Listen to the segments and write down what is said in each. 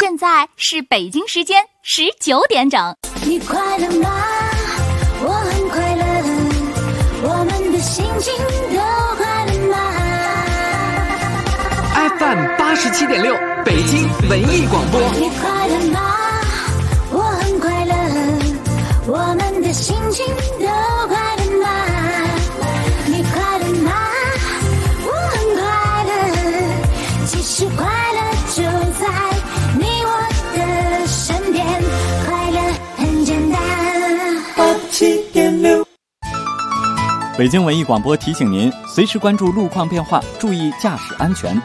现在是北京时间19点整。 你快乐吗？我很快乐，我们的心情都快乐吗？ FM 87.6北京文艺广播。 你快乐吗？我很快乐，我们的心情都快乐吗？你快乐吗？我很快乐，其实快乐就在你我的身边，快乐很简单。87.6 北京文艺广播提醒您，随时关注路况变化，注意驾驶安全。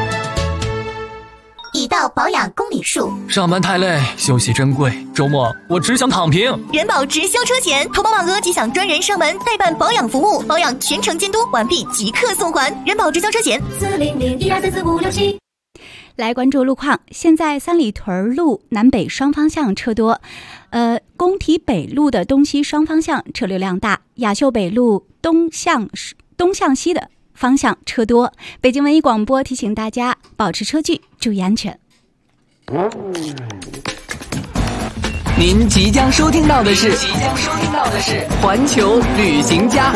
已到保养公里数， 上班太累，休息珍贵，周末我只想躺平。 人保直销车险，投保满额即享专人上门代办保养服务，保养全程监督，完毕即刻送还。人保直销车险40012344567。 来关注路况，现在三里屯路南北双方向车多，工体北路的东西双方向车流量大，雅秀北路东向西的方向车多。北京文艺广播提醒大家保持车距，注意安全。 您即将收听到的是环球旅行家。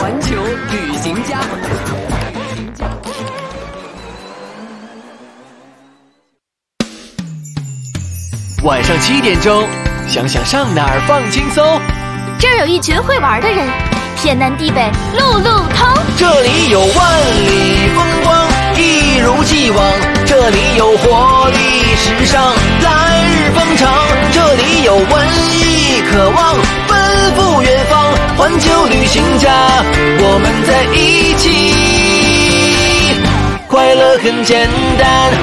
晚上7点钟，想想上哪儿放轻松。 这儿有一群会玩的人，天南地北路路通。 这里有万里风光，一如既往。这里有活力时尚，来日方长。这里有文艺渴望，奔赴远方。环球旅行家，我们在一起，快乐很简单。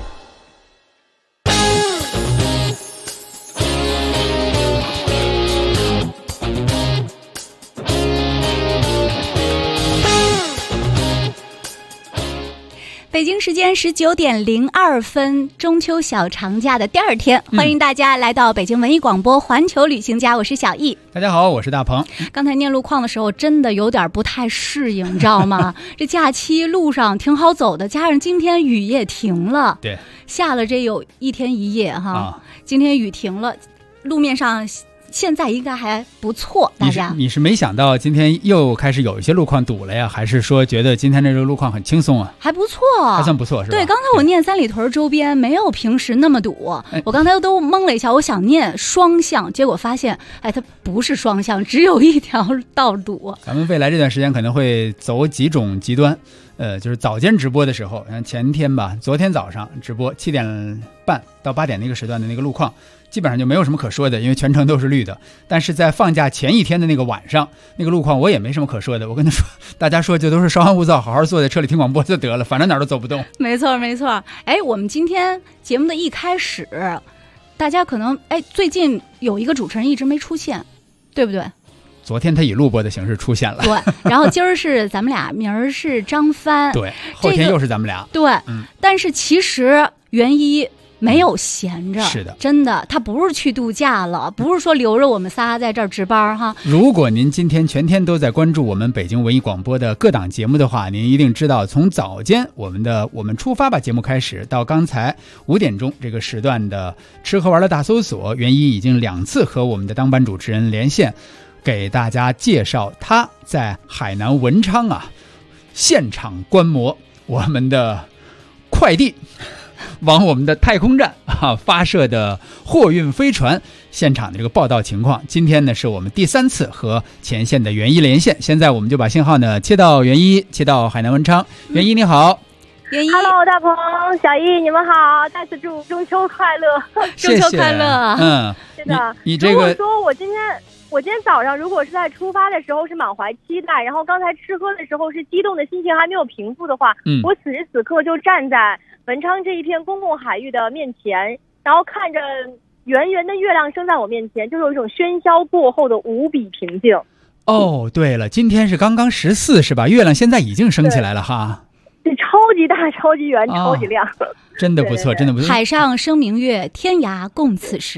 北京时间19点02分，中秋小长假的第二天，欢迎大家来到北京文艺广播环球旅行家，我是小易。 大家好，我是大鹏。 刚才念路况的时候真的有点不太适应，你知道吗？这假期路上挺好走的，加上今天雨也停了， 对， 下了这有1天1夜哈，今天雨停了，路面上现在应该还不错，大家。 你是没想到今天又开始有一些路况堵了呀？还是说觉得今天这个路况很轻松啊？ 还不错， 还算不错是吧？ 对，刚才我念三里屯周边没有平时那么堵，我刚才都懵了一下，我想念双向，结果发现，它不是双向，只有一条道堵。 咱们未来这段时间可能会走几种极端。就是早间直播的时候，前天吧，昨天早上直播7点半到8点那个时段的那个路况，基本上就没有什么可说的，因为全程都是绿的。但是在放假前一天的那个晚上，那个路况我也没什么可说的。我跟他说，大家说就都是稍安勿躁，好好坐在车里听广播就得了，反正哪儿都走不动。 没错没错。我们今天节目的一开始，大家可能最近有一个主持人一直没出现，对不对？ 昨天他以录播的形式出现了， 对，然后今儿是咱们俩，明儿是张帆， 对，后天又是咱们俩， 对，但是其实袁一没有闲着， 是的， 真的，他不是去度假了，不是说留着我们仨在这儿值班哈。 如果您今天全天都在关注我们北京文艺广播的各档节目的话，您一定知道，从早间我们出发吧节目开始，到刚才5点钟这个时段的吃喝玩乐大搜索，袁一已经2次和我们的当班主持人连线，给大家介绍他在海南文昌现场观摩我们的快递往我们的太空站发射的货运飞船现场的这个报道情况。今天呢是我们第3次和前线的袁一连线，现在我们就把信号呢切到袁一，切到海南文昌。袁一你好。 袁一 ，Hello， 大鹏、小易，你们好！再次祝中秋快乐， 中秋快乐。 是的， 你这个， 如果说我今天早上如果是在出发的时候是满怀期待，然后刚才吃喝的时候是激动的心情还没有平复的话，我此时此刻就站在文昌这一片公共海域的面前，然后看着圆圆的月亮升在我面前，就有一种喧嚣过后的无比平静。 哦，对了，今天是刚刚14是吧？月亮现在已经升起来了哈。 对，超级大，超级圆，超级亮， 真的不错，真的不错。 海上生明月，天涯共此时。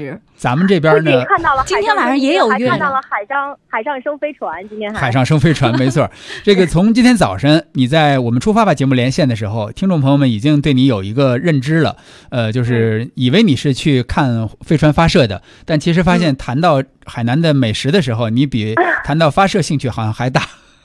咱们这边呢， 看到了今天晚上也有月， 看到了海上升飞船，今天海上升飞船，没错。这个从今天早晨你在我们出发吧节目连线的时候，听众朋友们已经对你有一个认知了，就是以为你是去看飞船发射的，但其实发现谈到海南的美食的时候，你比谈到发射兴趣好像还大。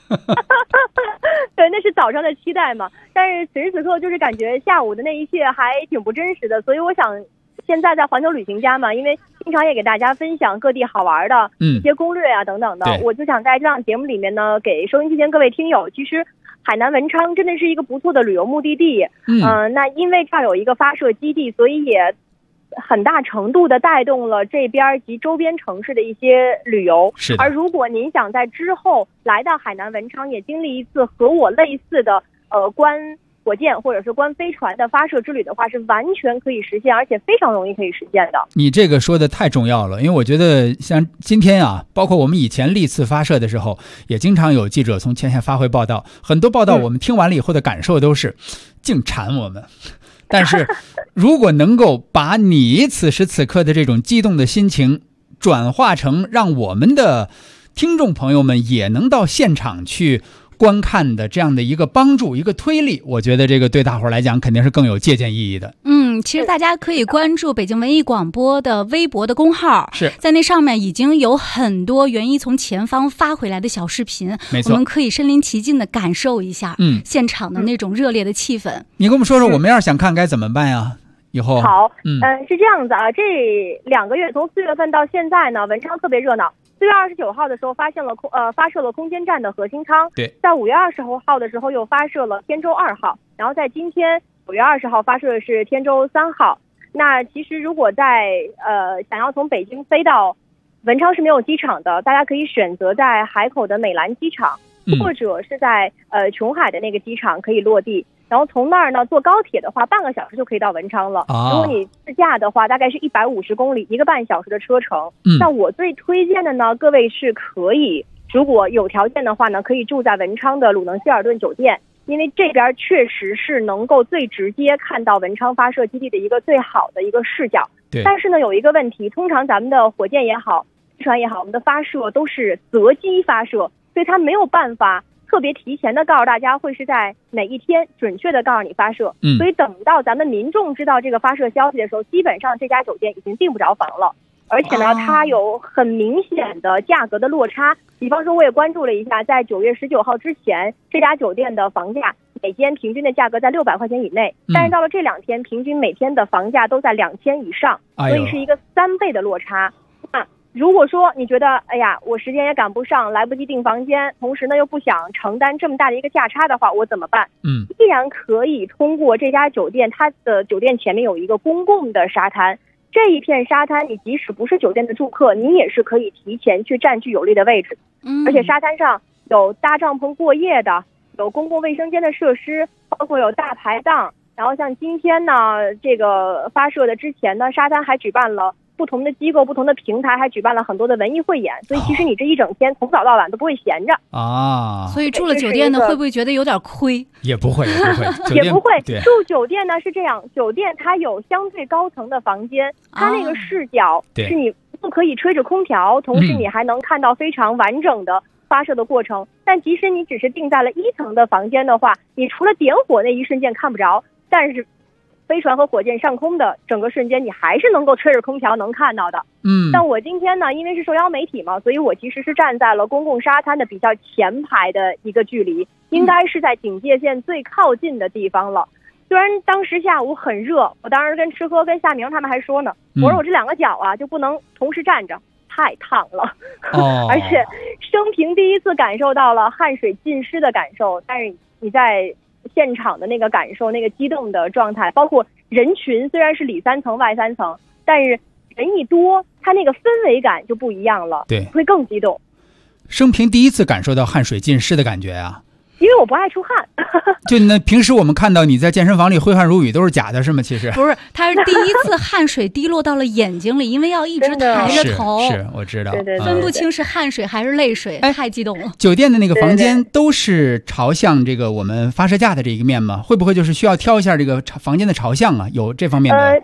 对，那是早上的期待嘛，但是此时此刻就是感觉下午的那一切还挺不真实的，所以我想现在在环球旅行家嘛，因为经常也给大家分享各地好玩的一些攻略啊等等的，我就想在这档节目里面呢，给收音机前各位听友，其实海南文昌真的是一个不错的旅游目的地。那因为这儿有一个发射基地，所以也很大程度的带动了这边及周边城市的一些旅游。而如果您想在之后来到海南文昌，也经历一次和我类似的观火箭或者是观飞船的发射之旅的话，是完全可以实现，而且非常容易可以实现的。 你这个说的太重要了，因为我觉得像今天啊，包括我们以前历次发射的时候，也经常有记者从前线发回报道，很多报道我们听完了以后的感受都是净馋我们。但是如果能够把你此时此刻的这种激动的心情转化成让我们的听众朋友们也能到现场去观看的这样的一个帮助，一个推力，我觉得这个对大伙儿来讲肯定是更有借鉴意义的。 其实大家可以关注北京文艺广播的微博的公号， 是在那上面已经有很多袁一从前方发回来的小视频， 没错， 我们可以身临其境的感受一下现场的那种热烈的气氛。 你跟我们说说，我们要是想看该怎么办呀？以后好，是这样子啊，这2个月从4月份到现在呢，文昌特别热闹。4月29号的时候发射了空间站的核心舱， 对， 在5月20号的时候又发射了天舟2号，然后在今天5月20号发射的是天舟3号。那其实如果在想要从北京飞到文昌是没有机场的，大家可以选择在海口的美兰机场，或者是在琼海的那个机场可以落地。然后从那儿呢坐高铁的话，半个小时就可以到文昌了。如果你自驾的话，大概是150公里，1个半小时的车程。那我最推荐的呢，各位是可以，如果有条件的话呢，可以住在文昌的鲁能希尔顿酒店，因为这边确实是能够最直接看到文昌发射基地的一个最好的一个视角。但是呢，有一个问题，通常咱们的火箭也好，飞船也好，我们的发射都是择机发射，所以它没有办法特别提前的告诉大家会是在哪一天准确的告诉你发射，所以等到咱们民众知道这个发射消息的时候，基本上这家酒店已经订不着房了，而且呢，它有很明显的价格的落差。比方说，我也关注了一下，在9月19号之前，这家酒店的房价每间平均的价格在600块钱以内，但是到了这2天，平均每天的房价都在2000以上，所以是一个3倍的落差。如果说你觉得哎呀我时间也赶不上，来不及订房间，同时呢又不想承担这么大的一个价差的话，我怎么办？依然可以通过这家酒店，它的酒店前面有一个公共的沙滩，这一片沙滩你即使不是酒店的住客，你也是可以提前去占据有利的位置。而且沙滩上有搭帐篷过夜的，有公共卫生间的设施，包括有大排档。然后像今天呢，这个发射的之前呢，沙滩还举办了不同的机构、不同的平台还举办了很多的文艺汇演，所以其实你这一整天从早到晚都不会闲着啊。 所以住了酒店呢，会不会觉得有点亏？ 也不会， 也不会。住酒店呢是这样，酒店它有相对高层的房间，它那个视角是你不可以吹着空调，同时你还能看到非常完整的发射的过程。但即使你只是定在了1层的房间的话，你除了点火那一瞬间看不着，但是飞船和火箭上空的整个瞬间，你还是能够吹着空调能看到的。但我今天呢，因为是受邀媒体嘛，所以我其实是站在了公共沙滩的比较前排的一个距离，应该是在警戒线最靠近的地方了。虽然当时下午很热，我当时跟吃喝跟夏明他们还说呢，我说我这2个脚啊就不能同时站着，太烫了。而且生平第一次感受到了汗水浸湿的感受，但是你在现场的那个感受，那个激动的状态，包括人群虽然是里3层外3层，但是人一多，它那个氛围感就不一样了， 对， 会更激动。 生平第一次感受到汗水浸湿的感觉啊！ 因为我不爱出汗。 就那平时我们看到你在健身房里挥汗如雨都是假的，是吗？其实不是，他是第一次汗水滴落到了眼睛里，因为要一直抬着头， 是我知道， 对分不清是汗水还是泪水，太激动了。 酒店的那个房间都是朝向这个我们发射架的这一面吗？会不会就是需要挑一下这个房间的朝向啊？有这方面的？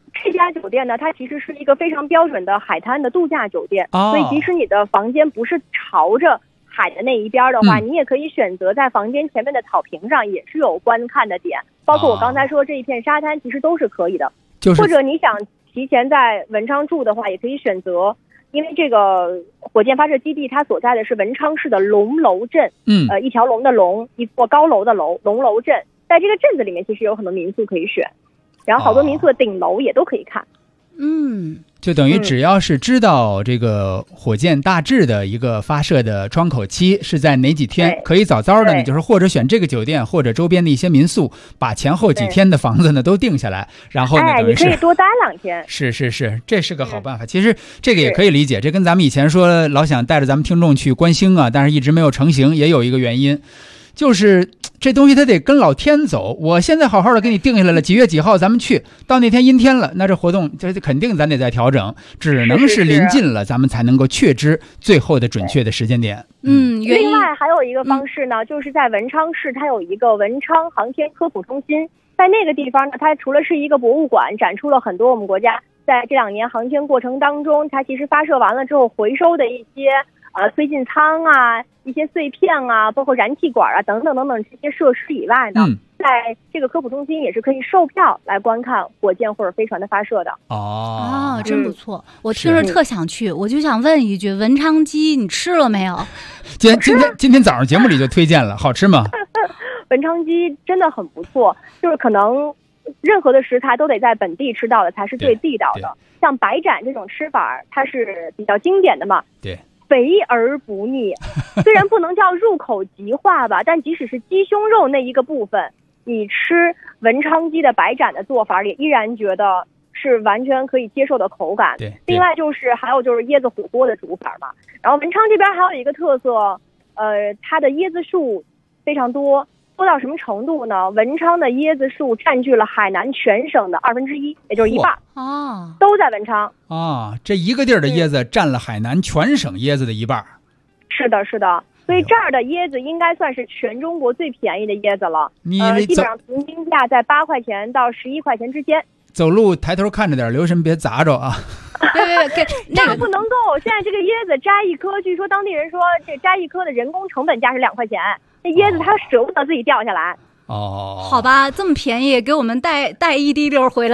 这家酒店呢，它其实是一个非常标准的海滩的度假酒店，所以即使你的房间不是朝着海的那一边的话，你也可以选择在房间前面的草坪上也是有观看的点，包括我刚才说这一片沙滩其实都是可以的。或者你想提前在文昌住的话，也可以选择，因为这个火箭发射基地它所在的是文昌市的龙楼镇，一条龙的龙，一座高楼的楼，龙楼镇。在这个镇子里面其实有很多民宿可以选，然后好多民宿的顶楼也都可以看。 就等于只要是知道这个火箭大致的一个发射的窗口期是在哪几天，可以早早的呢，就是或者选这个酒店或者周边的一些民宿，把前后几天的房子呢都定下来，然后呢等于是你可以多待2天。 是，这是个好办法。其实这个也可以理解，这跟咱们以前说老想带着咱们听众去观星啊，但是一直没有成型，也有一个原因。就是这东西它得跟老天走，我现在好好的给你定下来了，几月几号咱们去，到那天阴天了，那这活动这肯定咱得再调整，只能是临近了咱们才能够确知最后的准确的时间点。 另外还有一个方式呢，就是在文昌市它有一个文昌航天科普中心，在那个地方呢，它除了是一个博物馆，展出了很多我们国家在这2年航天过程当中它其实发射完了之后回收的一些推进舱啊，一些碎片啊，包括燃气管啊等等这些设施以外呢，在这个科普中心也是可以售票来观看火箭或者飞船的发射的。 真不错，我听着特想去，我就想问一句，文昌鸡你吃了没有？ 今天早上节目里就推荐了，好吃吗？ 文昌鸡真的很不错，就是可能任何的食材都得在本地吃到的才是最地道的。像白斩这种吃法，它是比较经典的嘛。 对。 肥而不腻，虽然不能叫入口即化吧，但即使是鸡胸肉那一个部分，你吃文昌鸡的白斩的做法，也依然觉得是完全可以接受的口感。另外还有就是椰子火锅的煮法嘛。然后文昌这边还有一个特色，它的椰子树非常多到什么程度呢？文昌的椰子树占据了海南全省的1/2，也就是一半都在文昌这一个地儿的椰子占了海南全省椰子的一半。 是的，所以这儿的椰子应该算是全中国最便宜的椰子了。基本上平均价在8块钱到11块钱之间。 走路抬头看着点，留神别砸着啊！ 对，那不能够。现在这个椰子摘一颗，据说当地人说这摘一颗的人工成本价是2块钱。那椰子它舍不得自己掉下来。 好吧，这么便宜，给我们带一滴溜回来。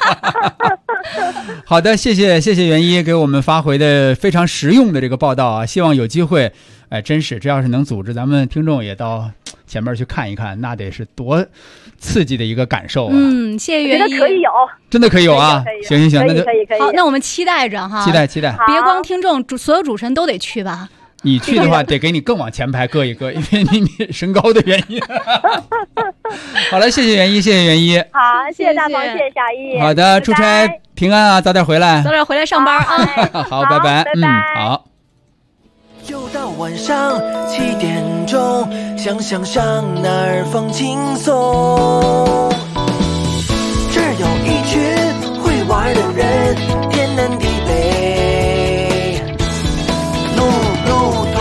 好的，谢谢袁一给我们发回的非常实用的这个报道啊！希望有机会，真是这要是能组织咱们听众也到前面去看一看，那得是多刺激的一个感受啊！ 谢谢袁一， 真的可以有啊！行，那就可以。 好，那我们期待着哈， 期待， 别光听众，所有主持人都得去吧。 你去的话，得给你更往前排搁一搁，因为你身高的原因。好了，谢谢袁一。 好，谢谢大鹏，谢谢小易。 好的，出差平安啊，早点回来上班啊。 好，拜拜。好。 又到晚上7点钟，想上哪儿放轻松？这儿有一群会玩的人，天南地北，路通。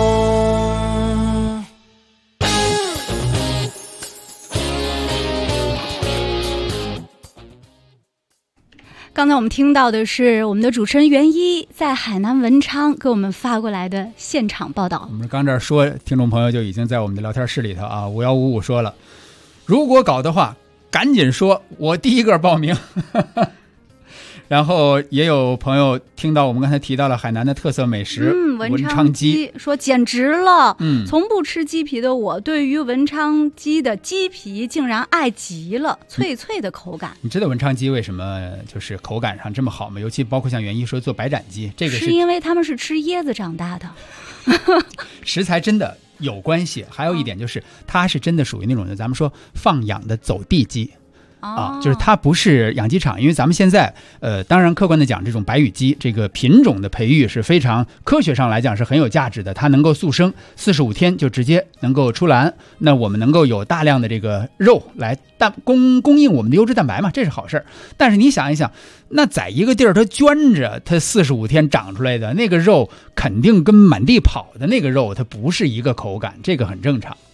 刚才我们听到的是我们的主持人袁一在海南文昌给我们发过来的现场报道。 我们刚这儿说，听众朋友就已经在我们的聊天室里头啊5155说了，如果搞的话赶紧说，我第一个报名。然后也有朋友听到我们刚才提到了海南的特色美食，文昌鸡， 说简直了。从不吃鸡皮的我，对于文昌鸡的鸡皮竟然爱极了，脆脆的口感。 你知道文昌鸡为什么就是口感上这么好吗？尤其包括像袁一说做白斩鸡，这个是因为他们是吃椰子长大的。 食材真的有关系，还有一点就是它是真的属于那种的咱们说放养的走地鸡。就是它不是养鸡场，因为咱们现在当然客观的讲，这种白羽鸡这个品种的培育是非常科学上来讲是很有价值的，它能够速生，45天就直接能够出栏，那我们能够有大量的这个肉来供应我们的优质蛋白嘛，这是好事。但是你想一想，那在一个地儿它圈着，它45天长出来的那个肉肯定跟满地跑的那个肉它不是一个口感，这个很正常。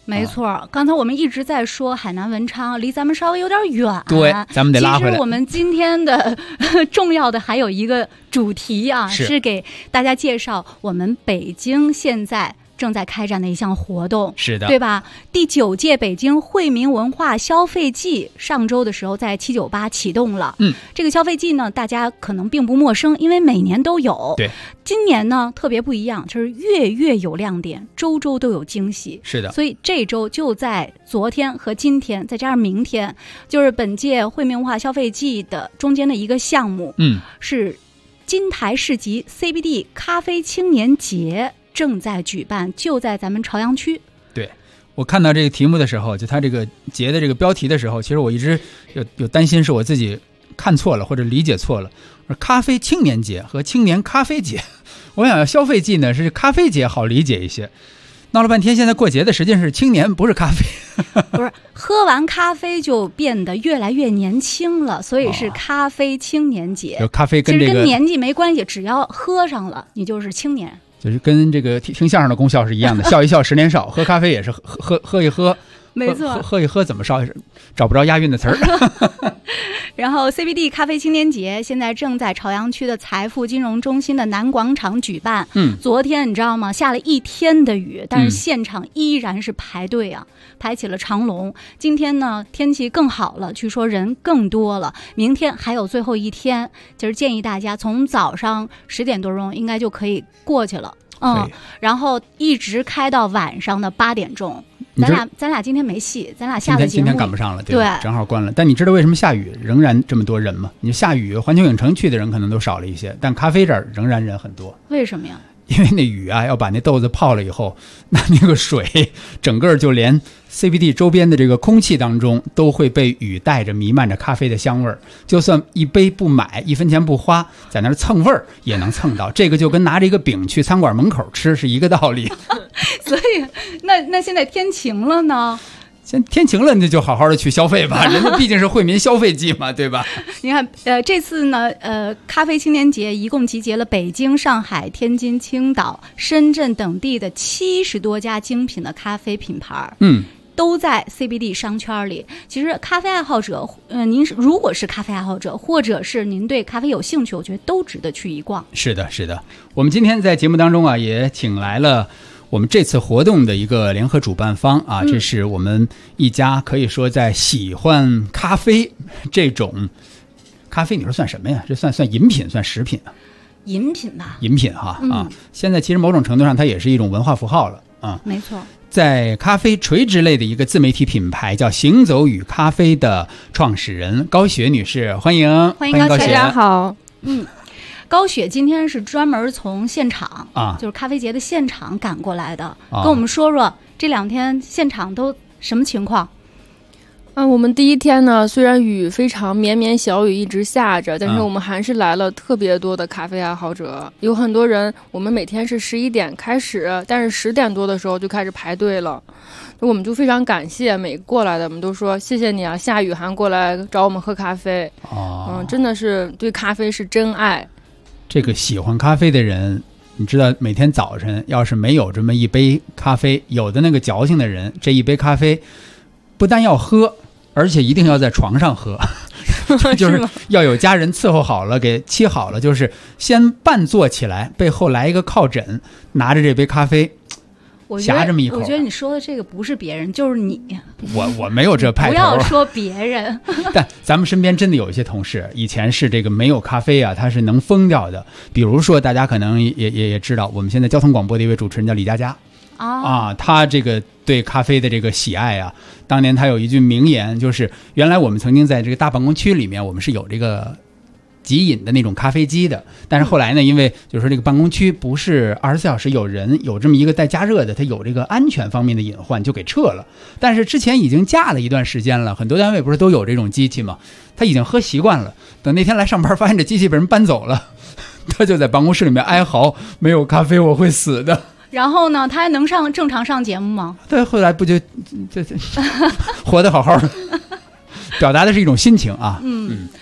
没错，刚才我们一直在说海南文昌离咱们稍微有点远， 对，咱们得拉回来。 其实我们今天的重要的还有一个主题啊，是给大家介绍我们北京现在正在开展的一项活动， 是的， 对吧？第9届北京惠民文化消费季上周的时候在798启动了。这个消费季呢，大家可能并不陌生，因为每年都有。 对， 今年呢特别不一样，就是月有亮点，周都有惊喜。 是的， 所以这周就在昨天和今天，再加上明天，就是本届惠民文化消费季的中间的一个项目，是金台市集 CBD 咖啡青年节。正在举办，就在咱们朝阳区。 对，我看到这个题目的时候，就他这个节的这个标题的时候，其实我一直有担心是我自己看错了或者理解错了。咖啡青年节和青年咖啡节，我想要消费季呢是咖啡节好理解一些。闹了半天，现在过节的实际上是青年，不是咖啡。 不是，喝完咖啡就变得越来越年轻了，所以是咖啡青年节。 就咖啡跟这个其实跟年纪没关系，只要喝上了，你就是青年。 就是跟这个听相声的功效是一样的，笑一笑10年少，喝咖啡也是喝一喝， 没错， 喝一喝怎么烧找不着押韵的词儿。 然后 CBD 咖啡青年节现在正在朝阳区的财富金融中心的南广场举办。昨天你知道吗？下了1天的雨，但是现场依然是排队啊，排起了长龙。今天呢，天气更好了，据说人更多了。明天还有最后一天，就是建议大家从早上10点多钟应该就可以过去了。然后一直开到晚上的8点钟。咱俩今天没戏，咱俩下的节目今天赶不上了，对，正好关了。但你知道为什么下雨仍然这么多人吗？你下雨，环球影城去的人可能都少了一些，但咖啡这儿仍然人很多。 为什么呀？ 因为那雨啊，要把那豆子泡了以后，那个水整个就连 CBD 周边的这个空气当中都会被雨带着，弥漫着咖啡的香味儿。就算一杯不买，1分钱不花，在那儿蹭味儿也能蹭到。这个就跟拿着一个饼去餐馆门口吃是一个道理。 所以，那现在天晴了呢？ 天晴了，那就好好的去消费吧，人家毕竟是惠民消费季嘛，对吧？ 你看，这次呢，咖啡青年节一共集结了北京、上海、天津、青岛、深圳等地的70多家精品的咖啡品牌，都在 CBD 商圈里。其实咖啡爱好者，您如果是咖啡爱好者，或者是您对咖啡有兴趣，我觉得都值得去一逛。 是的，是的。我们今天在节目当中啊，也请来了我们这次活动的一个联合主办方啊，这是我们一家可以说在喜欢咖啡这种咖啡，你说算什么呀？这算饮品，算食品啊？ 饮品吧， 饮品哈啊！现在其实某种程度上它也是一种文化符号了啊。 没错， 在咖啡垂直类的一个自媒体品牌叫行走与咖啡的创始人高雪女士，欢迎高雪， 大家好。 高雪今天是专门从现场就是咖啡节的现场赶过来的，跟我们说说这2天现场都什么情况。 我们第一天呢，虽然雨非常绵绵小雨一直下着，但是我们还是来了特别多的咖啡爱好者，有很多人。我们每天是11点开始，但是10点多的时候就开始排队了。我们就非常感谢每个过来的，我们都说谢谢你啊，下雨还过来找我们喝咖啡。真的是对咖啡是真爱。 这个喜欢咖啡的人，你知道每天早晨要是没有这么一杯咖啡，有的那个矫情的人，这一杯咖啡不但要喝，而且一定要在床上喝。就是要有家人伺候好了，给沏好了，就是先半坐起来，背后来一个靠枕，拿着这杯咖啡夹这么一口。 我觉得你说的这个不是别人，就是你。 我没有这派头。 不要说别人。 但咱们身边真的有一些同事，以前是这个没有咖啡啊，他是能疯掉的。比如说，大家可能也知道，我们现在交通广播的一位主持人叫李佳佳。他这个对咖啡的这个喜爱啊，当年他有一句名言，就是原来我们曾经在这个大办公区里面，我们是有这个即饮的那种咖啡机的，但是后来呢，因为就是说这个办公区不是24小时有人有这么一个带加热的，它有这个安全方面的隐患，就给撤了。但是之前已经架了一段时间了，很多单位不是都有这种机器吗？他已经喝习惯了，等那天来上班发现这机器被人搬走了，他就在办公室里面哀嚎，没有咖啡我会死的。 然后呢，他还能正常上节目吗？ 对，后来不就活得好好的，表达的是一种心情啊。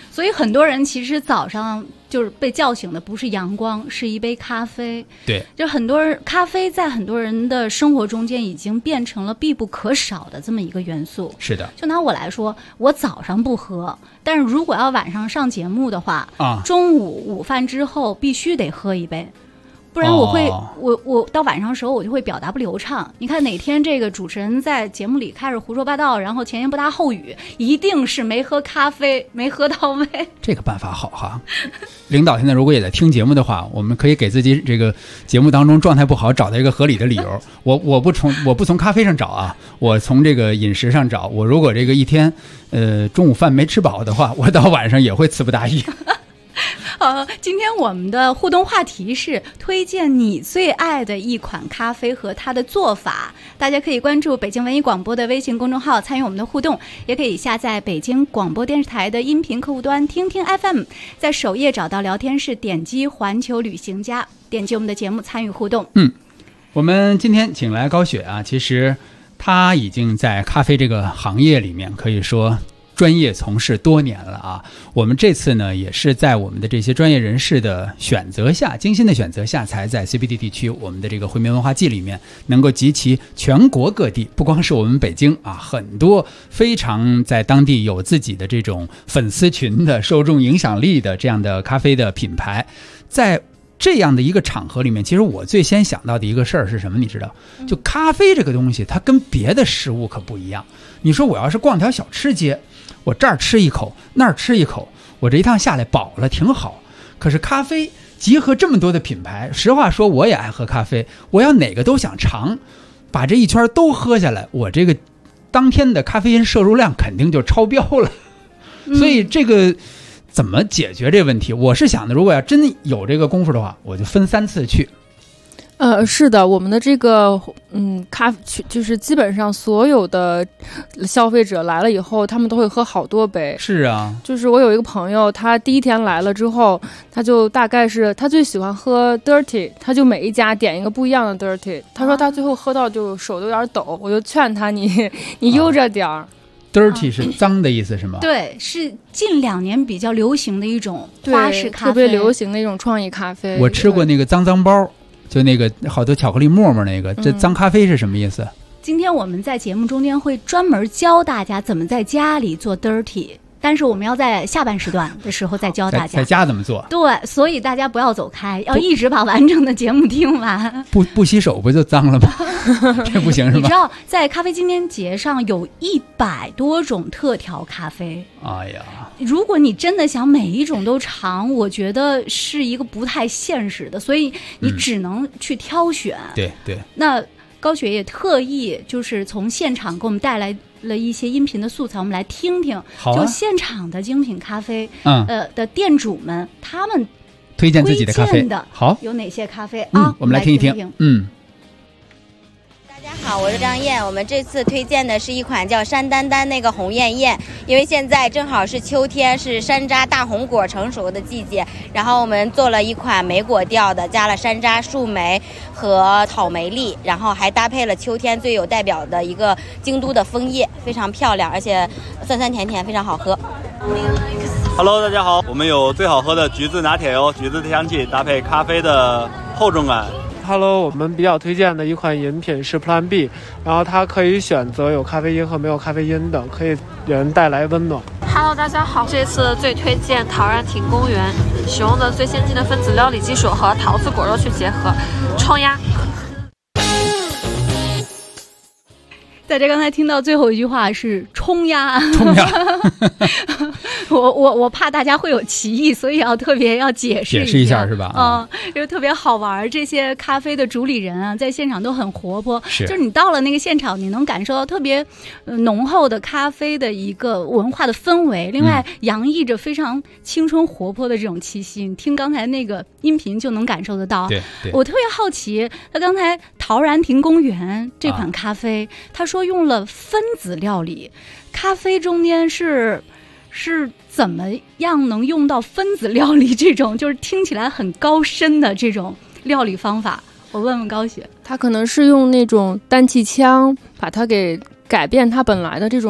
所以很多人其实早上就是被叫醒的不是阳光，是一杯咖啡。 对， 就很多人咖啡在很多人的生活中间已经变成了必不可少的这么一个元素。 是的， 就拿我来说，我早上不喝，但是如果要晚上上节目的话，中午午饭之后必须得喝一杯。不然我会，我到晚上的时候我就会表达不流畅。你看哪天这个主持人在节目里开始胡说八道，然后前言不搭后语，一定是没喝咖啡，没喝到位。 这个办法好哈。领导现在如果也在听节目的话，我们可以给自己这个节目当中状态不好找到一个合理的理由。我不从咖啡上找啊，我从这个饮食上找。我如果这个一天中午饭没吃饱的话，我到晚上也会词不达意。 今天我们的互动话题是推荐你最爱的一款咖啡和它的做法。大家可以关注北京文艺广播的微信公众号参与我们的互动，也可以下载北京广播电视台的音频客户端听听 FM， 在首页找到聊天室，点击环球旅行家，点击我们的节目参与互动。 我们今天请来高雪啊，其实她已经在咖啡这个行业里面可以说专业从事多年了啊。我们这次呢也是在我们的这些专业人士的选择下，精心的选择下，才在 CBD 地区我们的这个回民文化季里面能够集齐全国各地，不光是我们北京啊，很多非常在当地有自己的这种粉丝群的受众影响力的这样的咖啡的品牌。在这样的一个场合里面，其实我最先想到的一个事儿是什么你知道，就咖啡这个东西它跟别的食物可不一样。你说我要是逛条小吃街，我这儿吃一口那儿吃一口，我这一趟下来饱了挺好。可是咖啡集合这么多的品牌，实话说我也爱喝咖啡，我要哪个都想尝，把这一圈都喝下来，我这个当天的咖啡因摄入量肯定就超标了。所以这个怎么解决这问题，我是想的，如果要真有这个功夫的话，我就分3次去。 是的，我们的这个就是基本上所有的消费者来了以后，他们都会喝好多杯。 是啊， 就是我有一个朋友，他第一天来了之后，他就大概是他最喜欢喝 dirty， 他就每一家点一个不一样的 dirty。他说他最后喝到就手都有点抖，我就劝他你悠着点儿。 dirty 是脏的意思是吗？ 对，是近2年比较流行的一种花式咖啡， 特别流行的一种创意咖啡。 我吃过那个脏包，就那个好多巧克力沫沫那个，这脏咖啡是什么意思？ 今天我们在节目中间会专门教大家怎么在家里做 dirty， 但是我们要在下半时段的时候再教大家在家怎么做。 对，所以大家不要走开，要一直把完整的节目听完。 不洗手不就脏了吗？这不行是吧？ 你知道在咖啡今天节上有100多种特调咖啡。 哎呀， 如果你真的想每一种都尝，我觉得是一个不太现实的，所以你只能去挑选。 对。 那高雪也特意就是从现场给我们带来了一些音频的素材，我们来听听，就现场的精品咖啡的店主们他们推荐自己的咖啡好有哪些咖啡啊？ 我们来听一听。 大家好，我是张燕。我们这次推荐的是一款叫山丹丹那个红艳艳，因为现在正好是秋天，是山楂大红果成熟的季节，然后我们做了一款莓果调的，加了山楂、树莓和草莓粒，然后还搭配了秋天最有代表的一个京都的枫叶，非常漂亮，而且酸酸甜甜，非常好喝。 Hello， 大家好，我们有最好喝的橘子拿铁哦，橘子的香气搭配咖啡的厚重感。 Hello， 我们比较推荐的一款饮品是 Plan B， 然后它可以选择有咖啡因和没有咖啡因的，可以给人带来温暖。 Hello， 大家好，这次最推荐陶然亭公园，使用的最先进的分子料理技术和桃子果肉去结合，冲呀！ 大家刚才听到最后一句话是冲呀， 冲呀！ 我怕大家会有歧义，所以要特别要解释一下是吧？ 因为特别好玩。这些咖啡的主理人啊，在现场都很活泼，就是你到了那个现场，你能感受到特别浓厚的咖啡的一个文化的氛围，另外洋溢着非常青春活泼的这种气息。你听刚才那个音频就能感受得到。 对， 我特别好奇，他刚才陶然亭公园这款咖啡，他说用了分子料理，咖啡中间是怎么样能用到分子料理这种就是听起来很高深的这种料理方法？我问问高雪。 他可能是用那种氮气枪把它给改变它本来的这种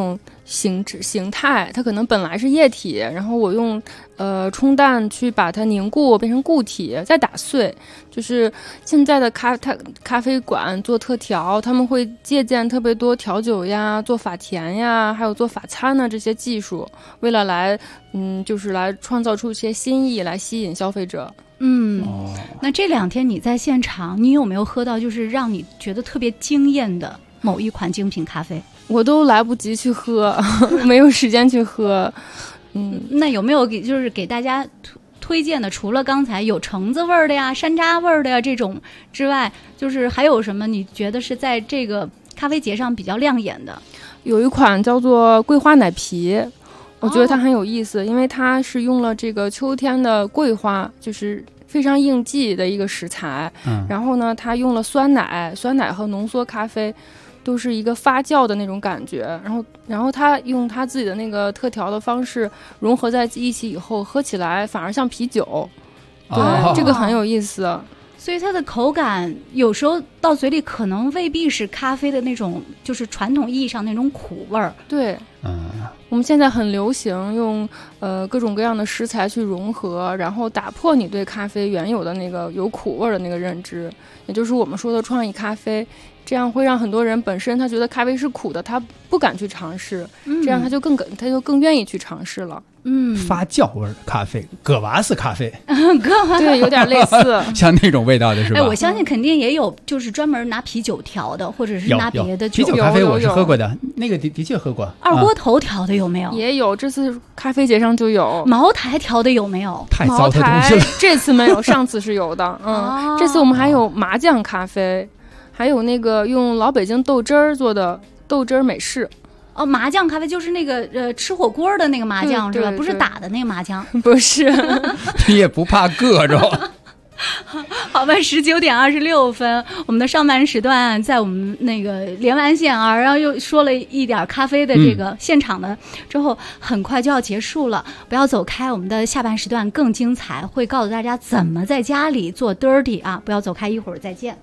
形态，它可能本来是液体，然后我用冲淡去把它凝固变成固体，再打碎。就是现在的咖啡馆做特调，他们会借鉴特别多调酒呀、做法甜呀，还有做法餐呢这些技术，为了来就是来创造出一些新意，来吸引消费者。 那这2天你在现场，你有没有喝到就是让你觉得特别惊艳的某一款精品咖啡？ 我都来不及去喝，没有时间去喝。 那有没有给大家推荐的？除了刚才有橙子味儿的呀、山楂味儿的呀这种之外，就是还有什么你觉得是在这个咖啡节上比较亮眼的？ 有一款叫做桂花奶皮，我觉得它很有意思，因为它是用了这个秋天的桂花，就是非常应季的一个食材。然后呢，它用了酸奶和浓缩咖啡。都是一个发酵的那种感觉，然后他用他自己的那个特调的方式融合在一起以后，喝起来反而像啤酒。对，这个很有意思。 所以它的口感有时候到嘴里可能未必是咖啡的那种，就是传统意义上那种苦味儿。 对，我们现在很流行用各种各样的食材去融合，然后打破你对咖啡原有的那个有苦味的那个认知，也就是我们说的创意咖啡。这样会让很多人本身他觉得咖啡是苦的，他不敢去尝试，这样他就更愿意去尝试了。 发酵味的咖啡，葛瓦斯咖啡， 对，有点类似， 像那种味道的是吧？ 我相信肯定也有，就是专门拿啤酒调的，或者是拿别的啤酒咖啡，我是喝过的，那个的确喝过。 二锅头调的有没有？ 也有，这次咖啡节上就有。 茅台调的有没有？ 太糟蹋东西了。 这次没有，上次是有的。这次我们还有麻酱咖啡。还有那个用老北京豆汁儿做的豆汁儿美式。 麻酱咖啡就是那个吃火锅的那个麻酱是吧？不是打的那个麻酱。 不是。 你也不怕硌着。 好吧，19点26分，我们的上半时段在我们那个连完线啊，然后又说了一点咖啡的这个现场的之后，很快就要结束了，不要走开，我们的下半时段更精彩，会告诉大家怎么在家里做 dirty 啊，不要走开，一会儿再见。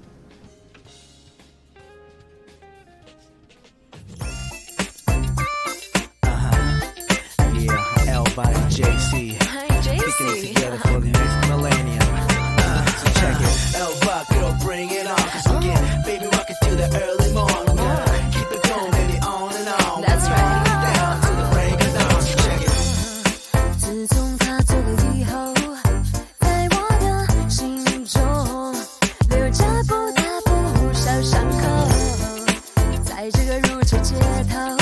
JC, kicking it together for the next millennium. So check it. Elba, girl, bring it on. 'Cause again, baby, rock it till the early morning. Keep it going, baby, on and on. That's right. Down to the break of dawn. So check it. 自从他走了以后，在我的心中留着不大不小伤口，在这个如秋街头。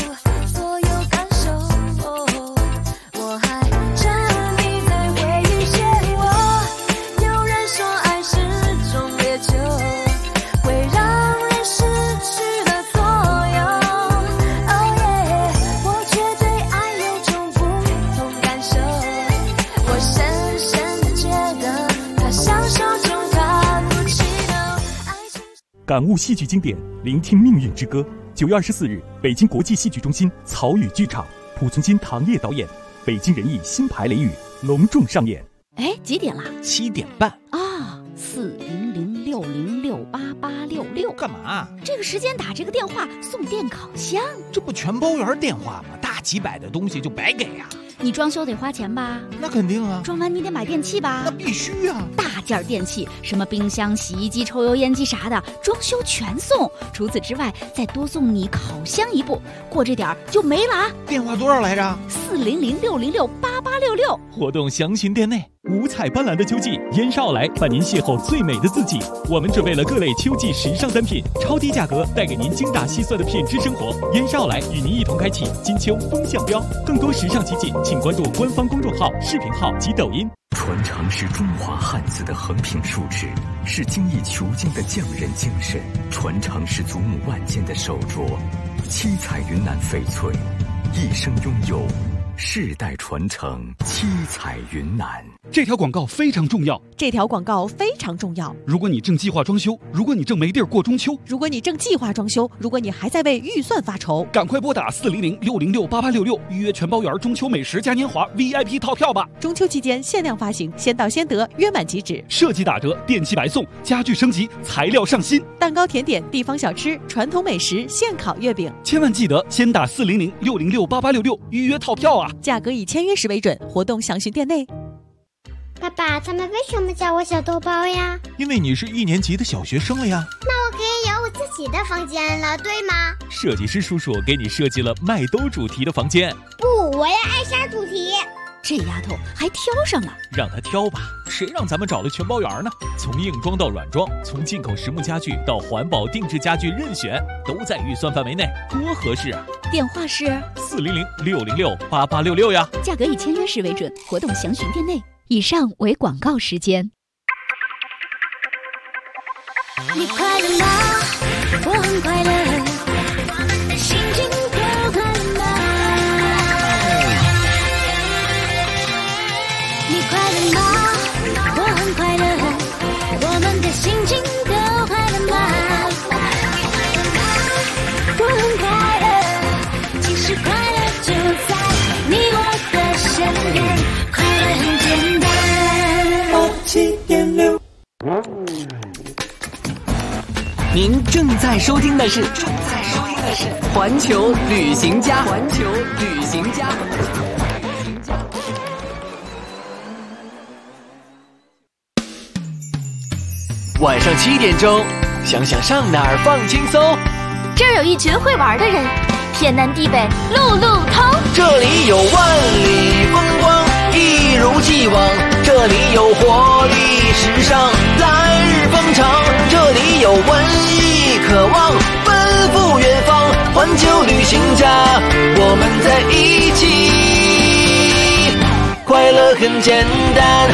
感悟戏剧经典，聆听命运之歌。9月24日，北京国际戏剧中心草语剧场，濮存昕、唐烨导演，北京人艺新排雷雨隆重上演。 哎，几点了 ？7点半啊！40060688866， 干嘛？ 这个时间打这个电话送电烤箱， 这不全包圆电话吗？大几百的东西就白给啊！ 你装修得花钱吧？ 那肯定啊！ 装完你得买电器吧？ 那必须啊！ 大件电器，什么冰箱、洗衣机、抽油烟机啥的，装修全送。除此之外，再多送你烤箱一部，过这点就没了啊！ 电话多少来着 ？40060688866。 活动详询店内。五彩斑斓的秋季，燕莎奥莱伴您邂逅最美的自己。我们准备了各类秋季时尚单品，超低价格带给您精打细算的品质生活。燕莎奥莱与您一同开启金秋风向标，更多时尚奇景，请关注官方公众号、视频号及抖音。 传承是中华汉字的横平竖直，是精益求精的匠人精神；传承是祖母万件的手镯，七彩云南翡翠，一生拥有，世代传承，七彩云南。 这条广告非常重要。 这条广告非常重要。 如果你正计划装修，如果你正没地儿过中秋， 如果你正计划装修，如果你还在为预算发愁， 赶快拨打400-606-8866预约全包圆中秋美食嘉年华 VIP 套票吧！ 中秋期间限量发行，先到先得，约满即止。 设计打折，电器白送，家具升级，材料上新， 蛋糕、甜点、地方小吃、传统美食、现烤月饼， 千万记得先打400-606-8866预约套票啊！ 价格以签约时为准，活动详询店内。 爸爸，他们为什么叫我小豆包呀？ 因为你是1年级的小学生了呀。 那我可以有我自己的房间了，对吗？ 设计师叔叔给你设计了麦兜主题的房间。 不，我要艾莎主题。 这丫头还挑上了， 让她挑吧，谁让咱们找了全包圆呢？从硬装到软装，从进口实木家具到环保定制家具，任选，都在预算范围内，多合适啊！ 电话是 400-606-8866呀。 价格以签约时为准，活动详询店内。以上为广告时间。 你快乐吗？我很快乐，心情更快乐吗？你快乐吗？我很快乐，我们的心情都快乐吗？我很快乐，其实快乐就在你我的身边，快乐很简单。87.6。 您正在收听的是环球旅行家。晚上7点钟，想想上哪儿放轻松。 这儿有一群会玩的人，天南地北路路通。 这里有万里风光，一如既往。这里有活力时尚，来日方长。这里有文艺渴望，奔赴远方。环球旅行家，我们在一起，快乐很简单。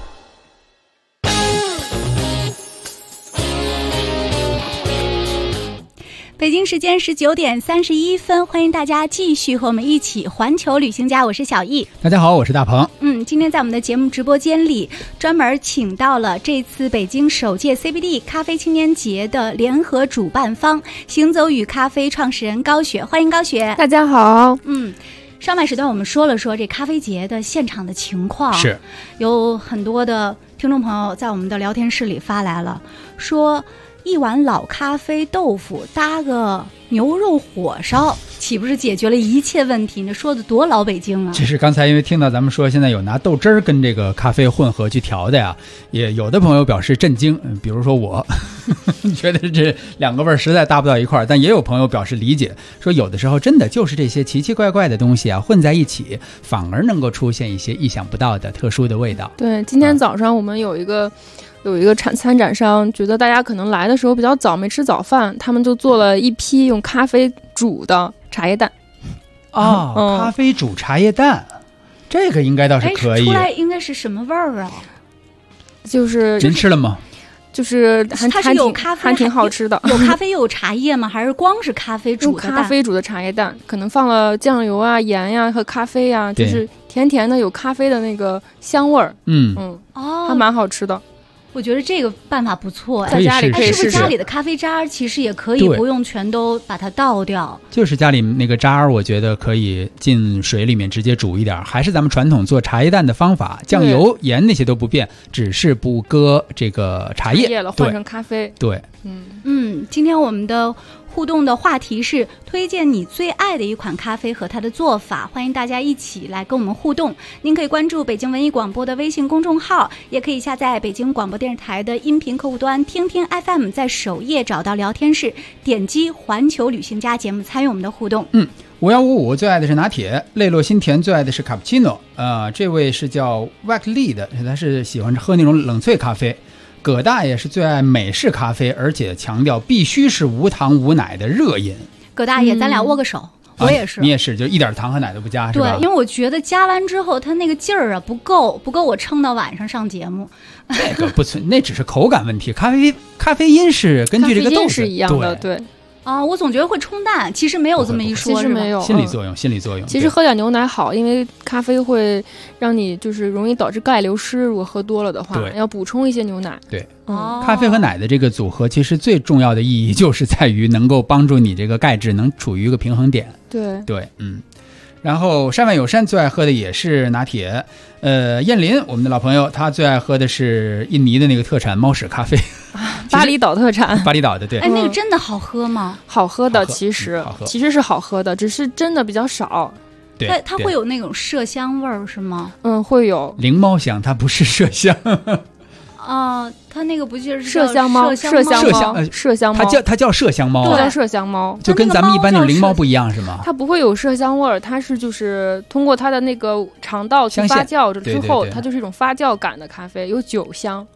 北京时间19点31分，欢迎大家继续和我们一起环球旅行家，我是小易。 大家好，我是大鹏。 今天在我们的节目直播间里，专门请到了这次北京首届 CBD 咖啡青年节的联合主办方行走与咖啡创始人高雪，欢迎高雪。 大家好。 上半时段我们说了这咖啡节的现场的情况， 是有很多的听众朋友在我们的聊天室里发来了，说一碗老咖啡豆腐搭个牛肉火烧，岂不是解决了一切问题？你说的多老北京啊！ 这是刚才因为听到咱们说现在有拿豆汁儿跟这个咖啡混合去调的呀，也有的朋友表示震惊，比如说我觉得这两个味儿实在搭不到一块儿，但也有朋友表示理解，说有的时候真的就是这些奇奇怪怪的东西啊混在一起，反而能够出现一些意想不到的特殊的味道。 对，今天早上我们有一个参展商，觉得大家可能来的时候比较早，没吃早饭，他们就做了一批用咖啡煮的茶叶蛋。 咖啡煮茶叶蛋，这个应该倒是可以。 出来应该是什么味儿啊？ 就是您吃了吗？ 就是它是有咖啡， 还挺好吃的。 有咖啡又有茶叶吗？还是光是咖啡煮的蛋？ 咖啡煮的茶叶蛋，可能放了酱油啊、盐呀和咖啡呀，就是甜甜的，有咖啡的那个香味儿。还蛮好吃的。 我觉得这个办法不错， 在家里可以试试。 是不是家里的咖啡渣其实也可以不用全都把它倒掉？ 就是家里那个渣儿，我觉得可以进水里面直接煮一点，还是咱们传统做茶叶蛋的方法，酱油、盐那些都不变，只是不搁这个茶叶了，换成咖啡。 对， 今天我们的互动的话题是推荐你最爱的一款咖啡和它的做法，欢迎大家一起来跟我们互动。您可以关注北京文艺广播的微信公众号，也可以下载北京广播电视台的音频客户端听听 FM， 在首页找到聊天室，点击环球旅行家节目参与我们的互动。 5155最爱的是拿铁，泪落心田最爱的是卡布奇诺。这位是叫 Wack Lee 的，他是喜欢喝那种冷萃咖啡。葛大爷是最爱美式咖啡，而且强调必须是无糖无奶的热饮。 葛大爷，咱俩握个手。我也是， 你也是，就一点糖和奶都不加，是吧？ 对，因为我觉得加完之后，它那个劲儿啊不够我撑到晚上上节目。 那个不存，那只是口感问题。咖啡因是根据这个豆子是一样的，对。 啊，我总觉得会冲淡，其实没有这么一说， 其实没有心理作用，心理作用。 其实喝点牛奶好，因为咖啡会让你就是容易导致钙流失，如果喝多了的话，要补充一些牛奶。 对，咖啡和奶的这个组合，其实最重要的意义就是在于能够帮助你这个钙质能处于一个平衡点。 对， 然后山外有山最爱喝的也是拿铁，燕林我们的老朋友，他最爱喝的是印尼的那个特产猫屎咖啡， 巴厘岛特产， 巴厘岛的对。 哎，那个真的好喝吗？ 好喝的，其实是好喝的，只是真的比较少。 对， 它会有那种麝香味儿是吗？ 会有灵猫香，它不是麝香。 它那个不就是麝香猫？麝香猫， 它叫麝香猫， 对，麝香猫， 就跟咱们一般那种灵猫不一样是吗？ 它不会有麝香味儿，它是就是通过它的那个肠道去发酵之后，它就是一种发酵感的咖啡，有酒香。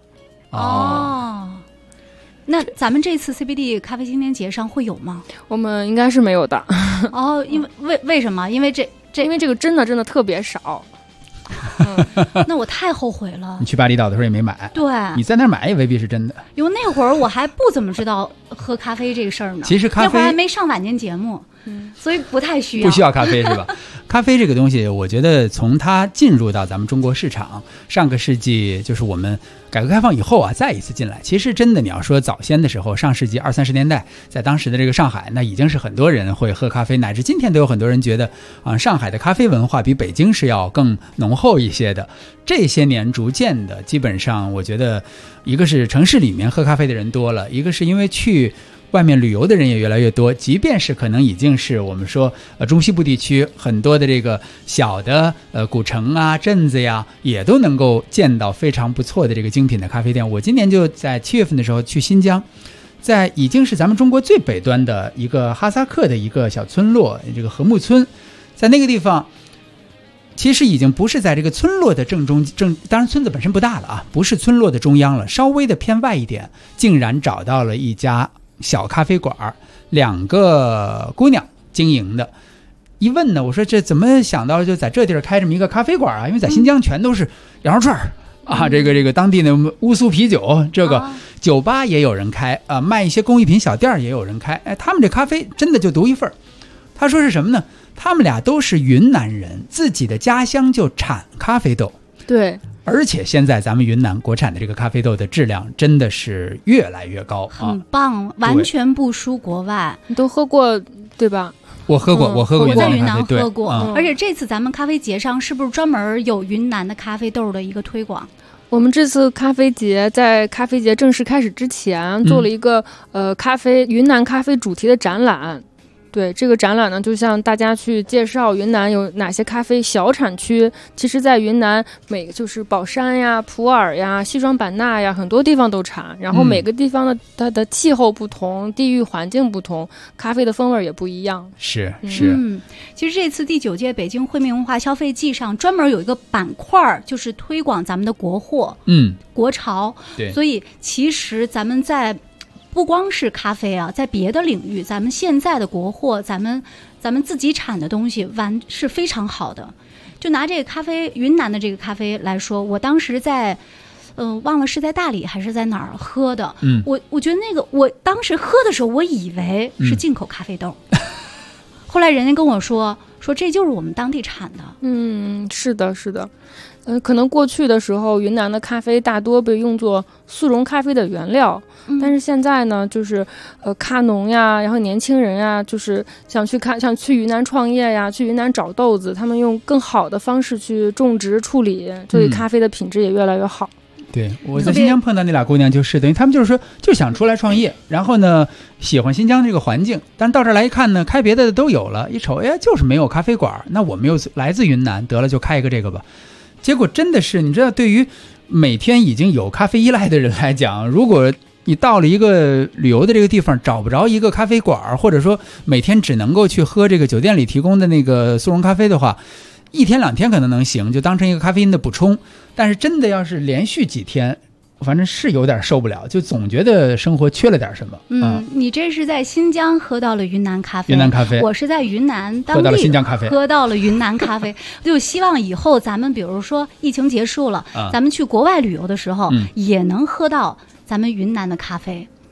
那咱们这次 CBD 咖啡青年节上会有吗？ 我们应该是没有的。 因为什么？因为这个真的特别少。 那我太后悔了。 你去巴厘岛的时候也没买。 对， 你在那儿买也未必是真的。 因为那会儿我还不怎么知道喝咖啡这个事儿呢。 其实咖啡那会儿还没上晚间节目，所以不太需要。 不需要咖啡是吧？咖啡这个东西，我觉得从它进入到咱们中国市场，上个世纪就是我们改革开放以后啊，再一次进来。其实真的，你要说早先的时候，上世纪20、30年代，在当时的这个上海，那已经是很多人会喝咖啡，乃至今天都有很多人觉得上海的咖啡文化比北京是要更浓厚一些的。这些年逐渐的，基本上我觉得，一个是城市里面喝咖啡的人多了，一个是因为去外面旅游的人也越来越多，即便是可能已经是我们说中西部地区很多的这个小的古城啊镇子呀，也都能够见到非常不错的这个精品的咖啡店。我今年就在7月份的时候去新疆，在已经是咱们中国最北端的一个哈萨克的一个小村落，这个禾木村，在那个地方其实已经不是在这个村落的当然村子本身不大了啊，不是村落的中央了，稍微的偏外一点，竟然找到了一家小咖啡馆，2个姑娘经营的。一问呢，我说这怎么想到就在这地儿开这么一个咖啡馆啊？因为在新疆全都是羊肉串啊，这个当地的乌苏啤酒，这个酒吧也有人开啊，卖一些工艺品小店也有人开。哎，他们这咖啡真的就独一份。他说是什么呢？他们俩都是云南人，自己的家乡就产咖啡豆。 对。 而且现在咱们云南国产的这个咖啡豆的质量真的是越来越高， 很棒，完全不输国外。 你都喝过对吧？ 我喝过，我在云南喝过。而且这次咱们咖啡节上是不是专门有云南的咖啡豆的一个推广？ 我们这次咖啡节在咖啡节正式开始之前做了一个云南咖啡主题的展览。对，这个展览呢，就像大家去介绍云南有哪些咖啡小产区。其实在云南就是保山呀、普洱呀、西双版纳呀，很多地方都产。然后每个地方的它的气候不同，地域环境不同，咖啡的风味也不一样。 是。 其实这次第9届北京惠民文化消费季上专门有一个板块，就是推广咱们的国货，国潮。 对， 所以其实咱们在不光是咖啡啊，在别的领域，咱们现在的国货，咱们自己产的东西是非常好的。就拿这个咖啡，云南的这个咖啡来说，我当时在忘了是在大理还是在哪儿喝的。我觉得那个我当时喝的时候，我以为是进口咖啡豆，后来人家跟我说这就是我们当地产的。 是的。可能过去的时候，云南的咖啡大多被用作速溶咖啡的原料，但是现在呢，就是咖农呀，然后年轻人呀，就是想去云南创业呀，去云南找豆子，他们用更好的方式去种植处理，所以咖啡的品质也越来越好。 对，我在新疆碰到那俩姑娘，就是等于他们就是说就想出来创业，然后呢喜欢新疆这个环境，但是到这儿来一看呢，开别的都有了，一瞅就是没有咖啡馆，那我们又来自云南，得了就开一个这个吧。结果真的是，你知道，对于每天已经有咖啡依赖的人来讲，如果你到了一个旅游的这个地方，找不着一个咖啡馆，或者说每天只能够去喝这个酒店里提供的那个速溶咖啡的话，1天2天可能能行，就当成一个咖啡因的补充。但是真的要是连续几天，反正是有点受不了，就总觉得生活缺了点什么。 你这是在新疆喝到了云南咖啡，我是在云南当地喝到了新疆咖啡， 喝到了云南咖啡。就希望以后咱们比如说疫情结束了，咱们去国外旅游的时候，也能喝到咱们云南的咖啡。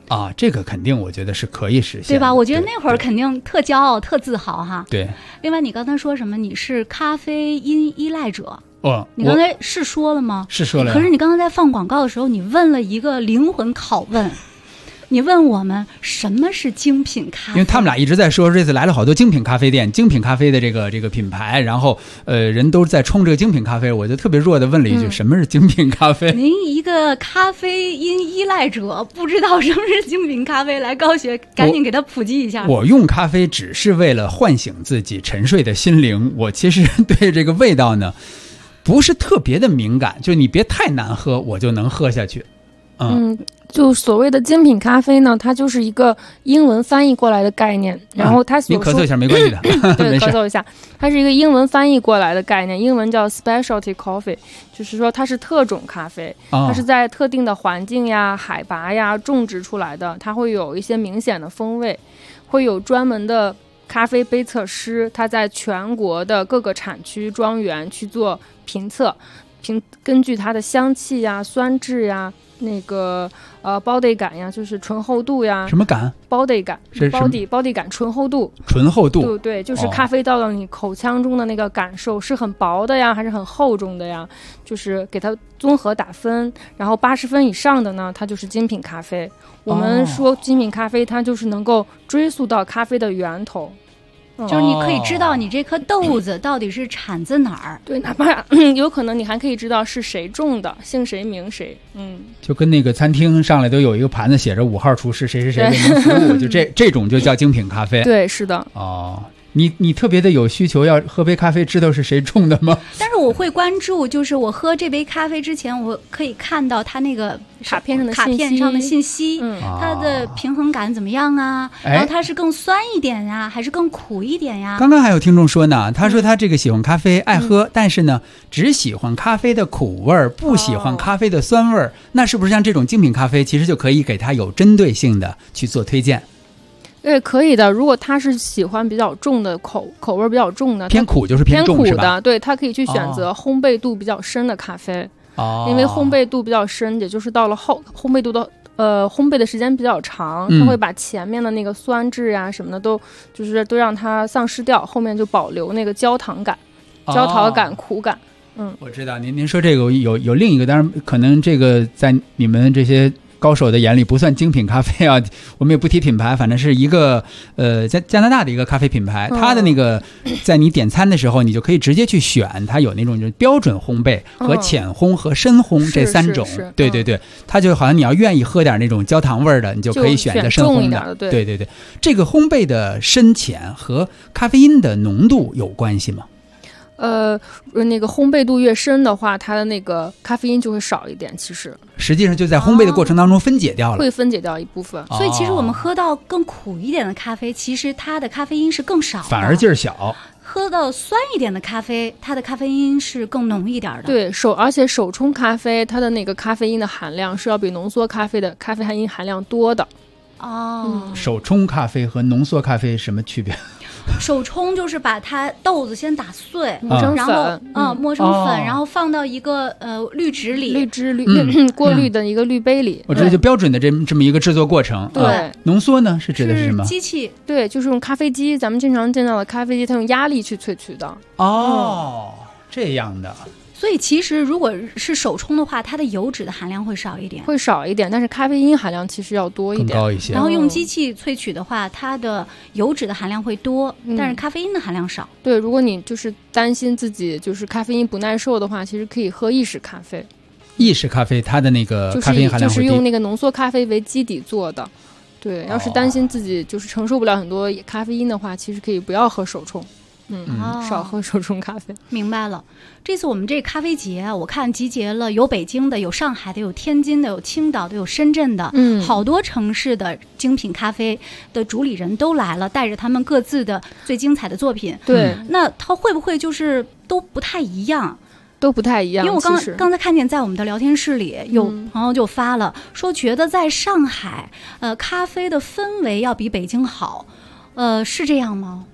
啊，这个肯定我觉得是可以实现的， 对吧？我觉得那会儿肯定特骄傲、特自豪哈。 对。 另外，你刚才说什么？你是咖啡因依赖者。 哦， 你刚才是说了吗？ 是说了。 可是你刚刚在放广告的时候，你问了一个灵魂拷问。你问我们什么是精品咖啡？ 因为他们俩一直在说，这次来了好多精品咖啡店、精品咖啡的这个品牌，然后人都在冲这个精品咖啡，我就特别弱的问了一句，什么是精品咖啡？ 您一个咖啡因依赖者，不知道什么是精品咖啡，来高学赶紧给他普及一下。 我用咖啡只是为了唤醒自己沉睡的心灵，我其实对这个味道呢不是特别的敏感，就你别太难喝，我就能喝下去。 就所谓的精品咖啡呢，它就是一个英文翻译过来的概念，然后它所你咳嗽一下没关系的对，咳嗽一下，它是一个英文翻译过来的概念，英文叫 specialty coffee， 就是说它是特种咖啡，它是在特定的环境呀、海拔呀种植出来的，它会有一些明显的风味，会有专门的咖啡杯测师，他在全国的各个产区庄园去做评测，根据它的香气呀、酸质呀、那个body 感呀，就是醇厚度呀。 什么感 ？body 感 ，body 感，醇厚度。 醇厚度。 对，就是咖啡到了你口腔中的那个感受，是很薄的呀，还是很厚重的呀？就是给它综合打分，然后80分以上的呢，它就是精品咖啡。我们说精品咖啡，它就是能够追溯到咖啡的源头。 就是你可以知道你这颗豆子到底是产自哪儿， 对，哪怕有可能你还可以知道是谁种的，姓谁名谁， 就跟那个餐厅上来都有一个盘子写着5号厨师谁谁谁为您服务，就这种就叫精品咖啡。 对，是的。 哦，你特别的有需求要喝杯咖啡，知道是谁种的吗？ 但是我会关注，就是我喝这杯咖啡之前，我可以看到它那个卡片上的信息， 它的平衡感怎么样啊？然后它是更酸一点呀，还是更苦一点呀？ 刚刚还有听众说呢，他说他这个喜欢咖啡，爱喝，但是呢，只喜欢咖啡的苦味儿，不喜欢咖啡的酸味儿。那是不是像这种精品咖啡，其实就可以给他有针对性的去做推荐？ 对，可以的。如果他是喜欢比较重的口味比较重的， 偏苦就是偏重是吧？对，他可以去选择烘焙度比较深的咖啡。因为烘焙度比较深，也就是到了烘焙度的烘焙的时间比较长，它会把前面的那个酸质呀什么的都让它丧失掉，后面就保留那个焦糖感、苦感。 我知道您说这个有另一个，当然可能这个在你们这些高手的眼里不算精品咖啡啊，我们也不提品牌，反正是一个在加拿大的一个咖啡品牌，它的那个在你点餐的时候，你就可以直接去选，它有那种就是标准烘焙和浅烘和深烘这3种，对，它就好像你要愿意喝点那种焦糖味的，你就可以选择深烘的，对，这个烘焙的深浅和咖啡因的浓度有关系吗？ 那个烘焙度越深的话，它的那个咖啡因就会少一点。 实际上就在烘焙的过程当中分解掉了， 会分解掉一部分。 所以其实我们喝到更苦一点的咖啡，其实它的咖啡因是更少的， 反而劲儿小。 喝到酸一点的咖啡，它的咖啡因是更浓一点的。 对，而且手冲咖啡它的那个咖啡因的含量是要比浓缩咖啡的咖啡因含量多的。 手冲咖啡和浓缩咖啡什么区别？ 手冲就是把它豆子先打碎， 磨成粉， 磨成粉，然后放到一个滤纸里， 过滤的一个滤杯里。 我知道，就标准的这么一个制作过程。 对， 浓缩呢是指的是什么？ 机器。 对，就是用咖啡机，咱们经常见到的咖啡机，它用压力去萃取的。 这样的。 所以其实如果是手冲的话，它的油脂的含量会少一点， 但是咖啡因含量其实要多一点， 更高一些。 然后用机器萃取的话，它的油脂的含量会多，但是咖啡因的含量少。 对，如果你就是担心自己就是咖啡因不耐受的话，其实可以喝意式咖啡。 意式咖啡它的那个咖啡因含量会低， 就是用那个浓缩咖啡为基底做的。对，要是担心自己就是承受不了很多咖啡因的话，其实可以不要喝手冲。少喝手冲咖啡。 明白了。这次我们这咖啡节啊，我看集结了有北京的，有上海的，有天津的，有青岛的，有深圳的，好多城市的精品咖啡的主理人都来了，带着他们各自的最精彩的作品。 对， 那他会不会就是都不太一样？ 都不太一样， 因为我刚才看见在我们的聊天室里有朋友就发了，说觉得在上海咖啡的氛围要比北京好，是这样吗？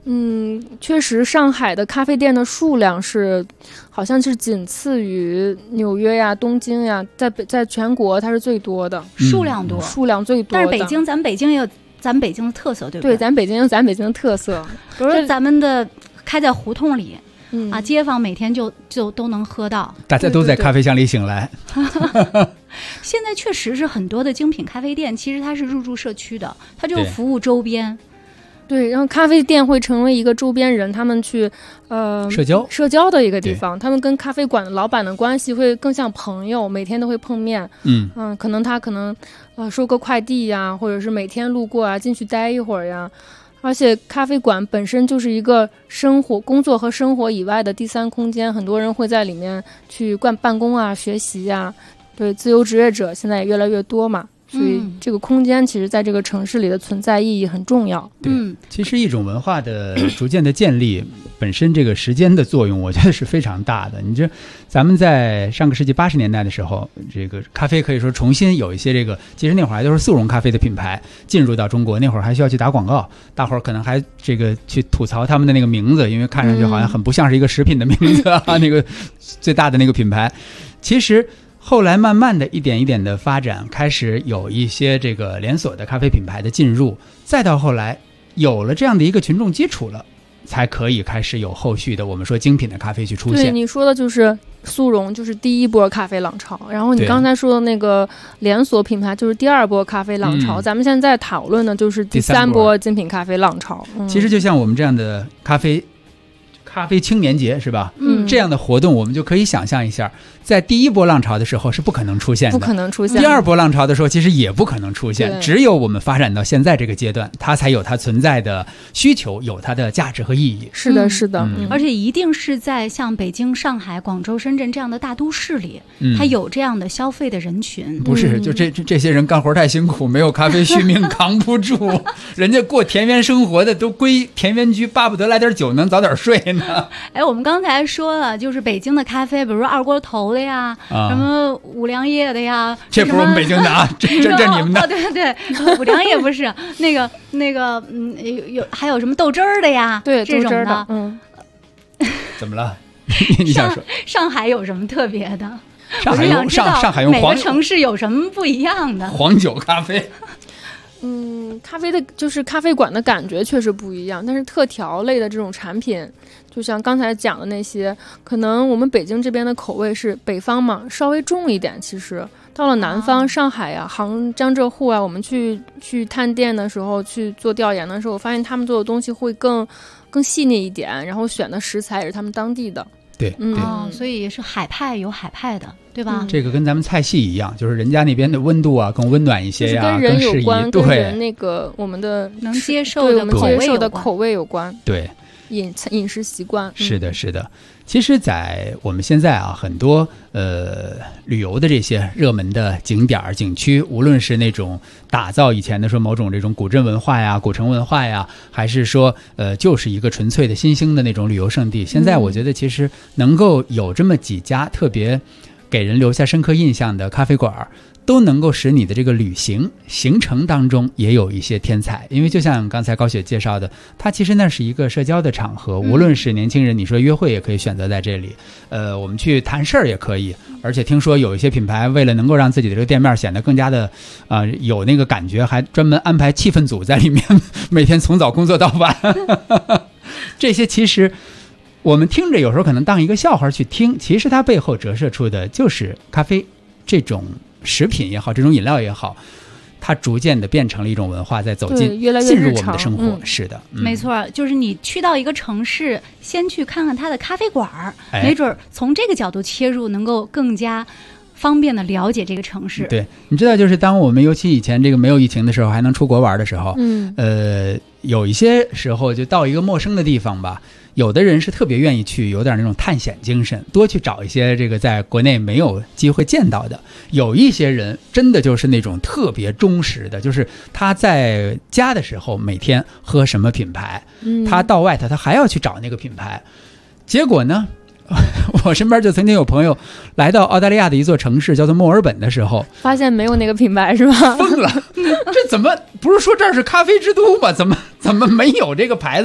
确实，上海的咖啡店的数量好像是仅次于纽约呀、东京呀，在全国它是最多的， 数量多， 数量最多的。 但是咱们北京也有咱们北京的特色，对不对？ 对，咱北京有咱北京的特色， 比如说咱们的开在胡同里。街坊每天就都能喝到， 大家都在咖啡香里醒来。 现在确实是很多的精品咖啡店，其实它是入驻社区的，它就服务周边。 对，然后咖啡店会成为一个周边人他们去社交的一个地方，他们跟咖啡馆的老板的关系会更像朋友，每天都会碰面。可能他收个快递呀，或者是每天路过啊，进去待一会儿呀。而且咖啡馆本身就是一个工作和生活以外的第三空间，很多人会在里面去办公啊、学习啊。对，自由职业者现在也越来越多嘛。所以这个空间其实在这个城市里的存在意义很重要。 对，其实一种文化的逐渐的建立，本身这个时间的作用，我觉得是非常大的。你这，咱们在上个世纪80年代的时候，这个咖啡可以说重新有一些其实那会儿还都是速溶咖啡的品牌进入到中国，那会儿还需要去打广告，大伙儿可能还去吐槽他们的那个名字，因为看上去好像很不像是一个食品的名字啊，那个最大的那个品牌，其实。后来慢慢的一点一点的发展，开始有一些这个连锁的咖啡品牌的进入，再到后来有了这样的一个群众基础了，才可以开始有后续的我们说精品的咖啡去出现。 对，你说的就是速溶，就是第一波咖啡浪潮，然后你刚才说的那个连锁品牌就是第二波咖啡浪潮，咱们现在讨论的就是第三波精品咖啡浪潮。 其实就像我们这样的咖啡青年节是吧？这样的活动我们就可以想象一下，在第一波浪潮的时候是不可能出现的， 不可能出现。 第二波浪潮的时候其实也不可能出现，只有我们发展到现在这个阶段，它才有它存在的需求，有它的价值和意义。 是的，是的， 而且一定是在像北京、上海、广州、深圳这样的大都市里，它有这样的消费的人群。 不是，就这些人干活太辛苦，没有咖啡续命扛不住，人家过田园生活的都归田园居，巴不得来点酒能早点睡呢。 哎，我们刚才说了，就是北京的咖啡，比如说二锅头的呀，什么五粮液的呀， 这不是我们北京的啊，这你们的。 对，五粮液不是那个还有什么豆汁儿的呀？ 对， 这种的。 怎么了？你想说上海有什么特别的？ 上海用每个城市有什么不一样的？ 黄酒咖啡。 咖啡的就是咖啡馆的感觉确实不一样，但是特调类的这种产品，就像刚才讲的那些，可能我们北京这边的口味是北方嘛，稍微重一点。其实到了南方，上海啊、江浙沪啊，我们去探店的时候，去做调研的时候，我发现他们做的东西会更细腻一点，然后选的食材也是他们当地的。 对， 所以是海派有海派的，对吧？ 这个跟咱们菜系一样，就是人家那边的温度啊更温暖一些呀， 跟人有关， 对， 跟人那个我们的能接受的口味有关， 对， 饮食习惯。 是的，是的。其实在我们现在啊，很多旅游的这些热门的景点景区，无论是那种打造以前的说某种这种古镇文化呀、古城文化呀，还是说就是一个纯粹的新兴的那种旅游胜地，现在我觉得其实能够有这么几家特别给人留下深刻印象的咖啡馆，都能够使你的这个旅行行程当中也有一些添彩。因为就像刚才高雪介绍的，它其实那是一个社交的场合，无论是年轻人，你说约会也可以选择在这里，我们去谈事儿也可以。而且听说有一些品牌为了能够让自己的这个店面显得更加的有那个感觉，还专门安排气氛组在里面，每天从早工作到晚。这些其实我们听着有时候可能当一个笑话去听，其实它背后折射出的就是咖啡这种食品也好，这种饮料也好，它逐渐的变成了一种文化，在走进越来越进入我们的生活。是的， 没错，就是你去到一个城市，先去看看它的咖啡馆，没准从这个角度切入，能够更加方便的了解这个城市。 对，你知道，就是当我们尤其以前这个没有疫情的时候，还能出国玩的时候，有一些时候就到一个陌生的地方吧。有的人是特别愿意去，有点那种探险精神，多去找一些这个在国内没有机会见到的。有一些人真的就是那种特别忠实的，就是他在家的时候每天喝什么品牌，他到外头他还要去找那个品牌。结果呢，我身边就曾经有朋友来到澳大利亚的一座城市叫做墨尔本的时候， 发现没有那个品牌是吧？ 疯了，这怎么不是说这儿是咖啡之都吗？怎么没有这个牌子呀？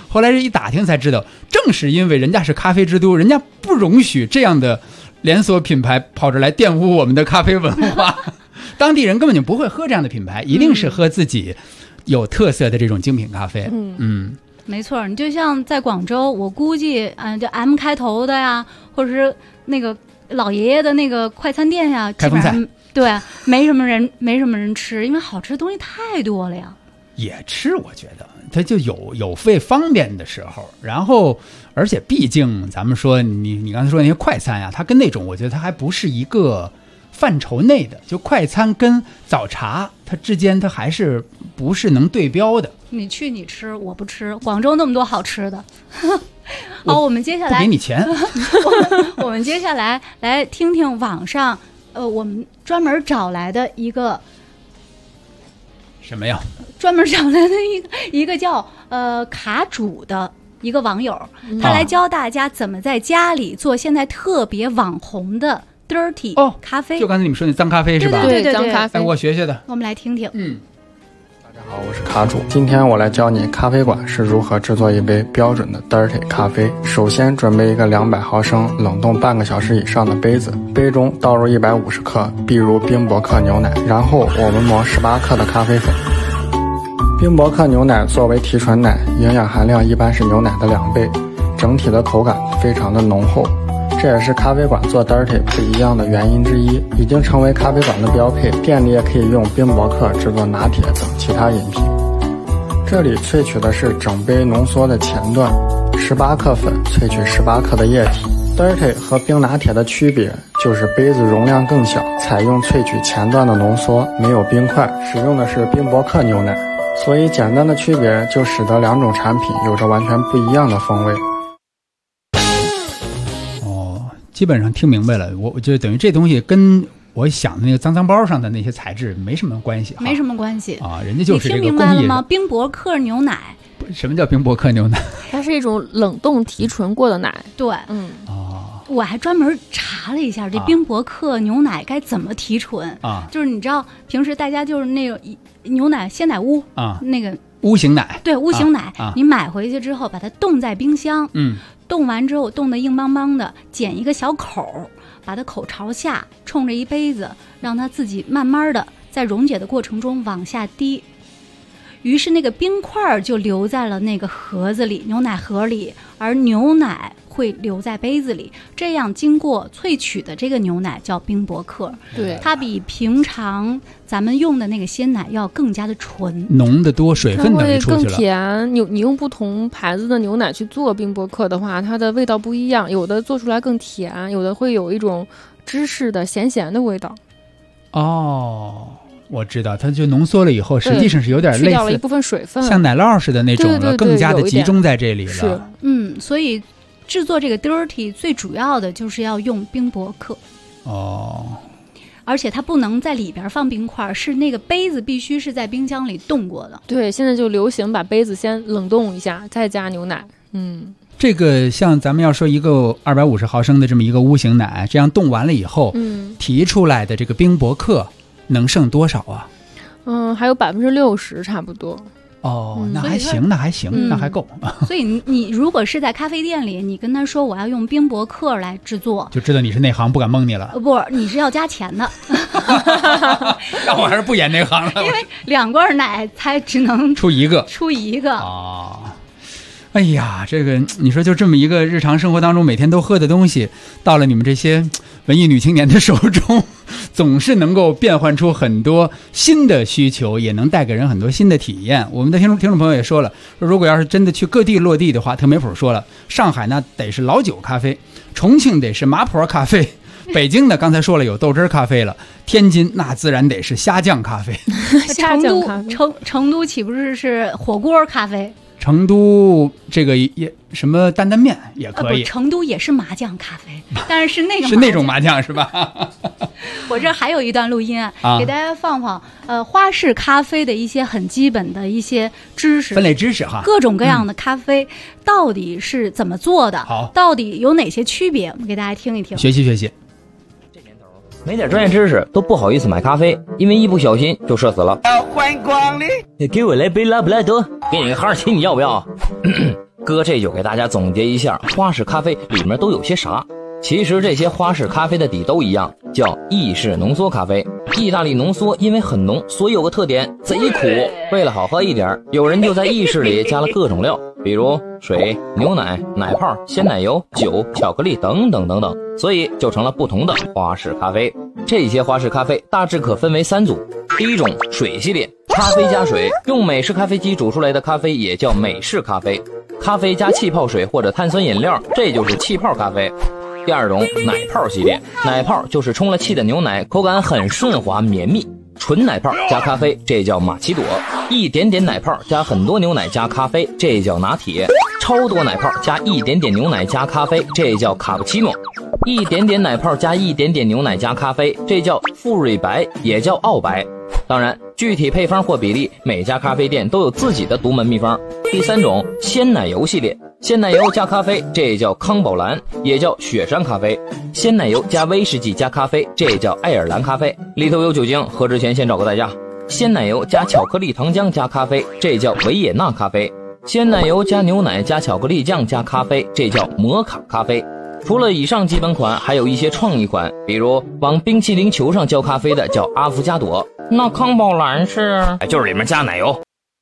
后来一打听才知道，正是因为人家是咖啡之都，人家不容许这样的连锁品牌跑着来玷污我们的咖啡文化。当地人根本就不会喝这样的品牌，一定是喝自己有特色的这种精品咖啡。 没错，你就像在广州，我估计就 M 开头的呀，或者是那个老爷爷的那个快餐店呀，基本上对没什么人吃，因为好吃的东西太多了呀。 也吃，我觉得它就有费方便的时候，然后而且毕竟咱们说你刚才说那些快餐呀，它跟那种我觉得它还不是一个范畴内的，就快餐跟早茶它之间它还是不是能对标的。 你去你吃，我不吃。广州那么多好吃的。好，我们接下来不给你钱。 我们接下来来听听网上我们专门找来的一个什么呀？ 专门找来的一个叫卡主的一个网友，他来教大家怎么在家里做现在特别网红的 dirty 咖啡。 就刚才你们说那脏咖啡是吧？ 对， 脏咖啡。 我学学的。 我们来听听。 大家好，我是卡主。今天我来教你咖啡馆是如何制作一杯标准的 dirty 咖啡。首先准备一个200毫升冷冻半个小时以上的杯子，杯中倒入150克碧如冰博克牛奶，然后我们磨18克的咖啡粉。冰博克牛奶作为提纯奶，营养含量一般是牛奶的2倍，整体的口感非常的浓厚。这也是咖啡馆做 dirty 不一样的原因之一，已经成为咖啡馆的标配。店里也可以用冰博克制作拿铁等其他饮品。这里萃取的是整杯浓缩的前段，18克粉萃取18克的液体。dirty 和冰拿铁的区别就是杯子容量更小，采用萃取前段的浓缩，没有冰块，使用的是冰博克牛奶。所以简单的区别就使得2种产品有着完全不一样的风味。 基本上听明白了，我就等于这东西跟我想的那个脏包上的那些材质没什么关系， 没什么关系啊，人家就是这个工艺。 你听明白了吗？冰博克牛奶。 什么叫冰博克牛奶？ 它是一种冷冻提纯过的奶。 对，我还专门查了一下这冰博克牛奶该怎么提纯啊，就是你知道平时大家就是那个牛奶鲜奶屋啊，那个屋型奶， 对，屋型奶，你买回去之后把它冻在冰箱，冻完之后冻得硬邦邦的，剪一个小口，把它口朝下，冲着一杯子，让它自己慢慢的在溶解的过程中往下滴。于是那个冰块就留在了那个盒子里，牛奶盒里，而牛奶会留在杯子里。这样经过萃取的这个牛奶叫冰博克， 对， 它比平常咱们用的那个鲜奶要更加的纯， 浓得多，水分等于出去了， 更甜。你用不同牌子的牛奶去做冰博克的话，它的味道不一样，有的做出来更甜，有的会有一种芝士的咸咸的味道。 哦，我知道，它就浓缩了以后，实际上是有点类似， 去掉了一部分水分， 像奶酪似的那种了， 对， 更加的集中在这里了。 是， 所以制作这个 dirty 最主要的就是要用冰博克。而且它不能在里边放冰块，是那个杯子必须是在冰箱里冻过的。 对，现在就流行把杯子先冷冻一下，再加牛奶。 这个像咱们要说一个250毫升的这么一个屋型奶，这样冻完了以后，提出来的这个冰博克能剩多少啊？ 还有60%差不多。 那还行，那还行，那还够。 所以你如果是在咖啡店里，你跟他说我要用冰博克来制作， 就知道你是内行，不敢蒙你了。 不，你是要加钱的。 那我还是不演内行了， 因为2罐奶才只能出一个。哎呀，这个你说就这么一个日常生活当中每天都喝的东西，到了你们这些文艺女青年的手中，总是能够变换出很多新的需求，也能带给人很多新的体验。我们的听众朋友也说了，说如果要是真的去各地落地的话，特没谱说了，上海呢得是老酒咖啡，重庆得是麻婆咖啡，北京呢刚才说了有豆汁咖啡了，天津那自然得是虾酱咖啡， 成都岂不是火锅咖啡？ 成都这个也什么担担面也可以， 成都也是麻酱咖啡，但是是那种麻酱是吧？ 我这还有一段录音给大家放放。花式咖啡的一些很基本的一些知识， 分类知识哈， 各种各样的咖啡到底是怎么做的？ 好， 到底有哪些区别？我们给大家听一听， 学习学习。 没点专业知识都不好意思买咖啡，因为一不小心就社死了。 欢迎光临， 给我来杯拉布拉多，给你个哈士奇，你要不要？ 哥这就给大家总结一下花式咖啡里面都有些啥。其实这些花式咖啡的底都一样，叫意式浓缩咖啡。意大利浓缩因为很浓，所以有个特点，贼苦。为了好喝一点，有人就在意式里加了各种料，比如水、牛奶、奶泡、鲜奶油、酒、巧克力等等等等，所以就成了不同的花式咖啡。这些花式咖啡大致可分为3组。第一种水系列，咖啡加水，用美式咖啡机煮出来的咖啡也叫美式咖啡。咖啡加气泡水或者碳酸饮料，这就是气泡咖啡。第二种奶泡系列，奶泡就是充了气的牛奶，口感很顺滑绵密。纯奶泡加咖啡，这叫玛奇朵；一点点奶泡加很多牛奶加咖啡，这叫拿铁；超多奶泡加一点点牛奶加咖啡，这叫卡布奇诺；一点点奶泡加一点点牛奶加咖啡，这叫馥芮白，也叫澳白。当然，具体配方或比例，每家咖啡店都有自己的独门秘方。第3种鲜奶油系列，鲜奶油加咖啡，这叫康宝蓝，也叫雪山咖啡；鲜奶油加威士忌加咖啡，这叫爱尔兰咖啡，里头有酒精，喝之前先找个代驾。鲜奶油加巧克力糖浆加咖啡，这叫维也纳咖啡；鲜奶油加牛奶加巧克力酱加咖啡，这叫摩卡咖啡。除了以上基本款，还有一些创意款，比如往冰淇淋球上浇咖啡的叫阿芙加朵，那康宝蓝是就是里面加奶油。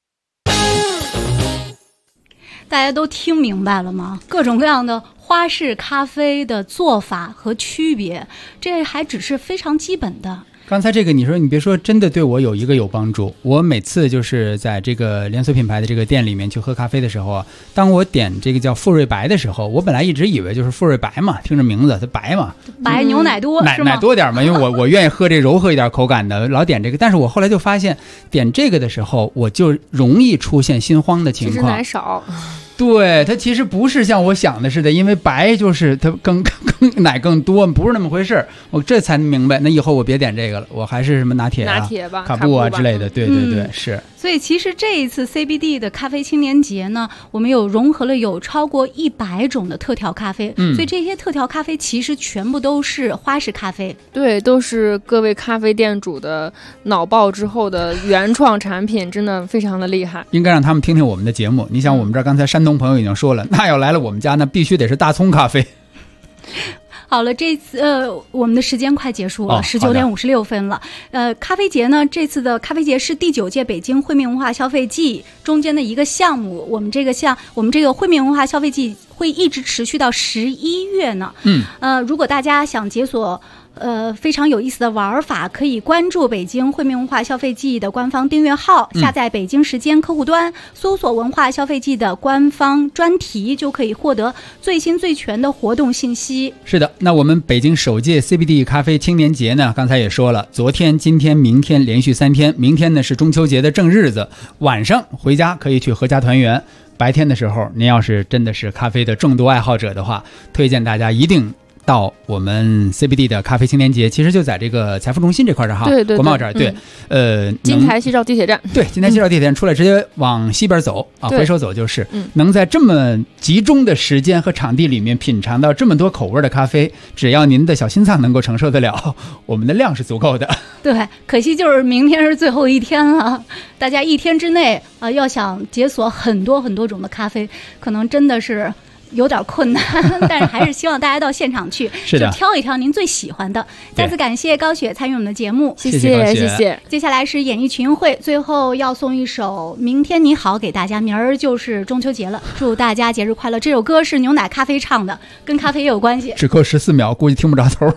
大家都听明白了吗？各种各样的花式咖啡的做法和区别，这还只是非常基本的。 刚才这个你说，你别说，真的对我有一个有帮助。我每次就是在这个连锁品牌的这个店里面去喝咖啡的时候啊，当我点这个叫馥芮白的时候，我本来一直以为就是馥芮白嘛，听着名字它白嘛， 白牛奶多，是吗？ 奶多点嘛，因为我愿意喝这柔和一点口感的，老点这个。但是我后来就发现，点这个的时候，我就容易出现心慌的情况。 其实奶少。 对，它其实不是像我想的似的，因为白就是它更奶更多，不是那么回事。我这才明白，那以后我别点这个了，我还是什么拿铁啊、卡布啊之类的。对对对，是。 所以其实这一次 CBD 的咖啡青年节呢，我们有融合了有超过100种的特调咖啡，所以这些特调咖啡其实全部都是花式咖啡。 对，都是各位咖啡店主的脑爆之后的原创产品，真的非常的厉害。 应该让他们听听我们的节目。你想，我们这儿刚才山东朋友已经说了，那要来了我们家，那必须得是大葱咖啡。 好了，这次我们的时间快结束了，19点56分了。咖啡节呢，这次的咖啡节是第9届北京惠民文化消费季中间的一个项目。我们这个惠民文化消费季会一直持续到11月呢。如果大家想解锁非常有意思的玩法，可以关注北京惠民文化消费季的官方订阅号，下载北京时间客户端，搜索文化消费季的官方专题，就可以获得最新最全的活动信息。 是的，那我们北京首届 CBD 咖啡青年节呢，刚才也说了，昨天、今天、明天连续3天，明天呢是中秋节的正日子，晚上回家可以去合家团圆。白天的时候，您要是真的是咖啡的重度爱好者的话，推荐大家一定到我们 CBD 的咖啡青年节，其实就在这个财富中心这块儿哈， 对， 国贸这儿，对， 金台西绕地铁站， 对，金台西绕地铁站出来直接往西边走啊，回首走就是，能在这么集中的时间和场地里面品尝到这么多口味的咖啡，只要您的小心脏能够承受得了，我们的量是足够的。 对，可惜就是明天是最后一天了，大家1天之内要想解锁很多很多种的咖啡，可能真的是有点困难，但是还是希望大家到现场去，就挑一挑您最喜欢的。再次感谢高雪参与我们的节目， 谢谢。 接下来是演艺群会，最后要送一首《明天你好》给大家，明儿就是中秋节了，祝大家节日快乐。这首歌是牛奶咖啡唱的，跟咖啡也有关系。 只扣14秒，估计听不着头。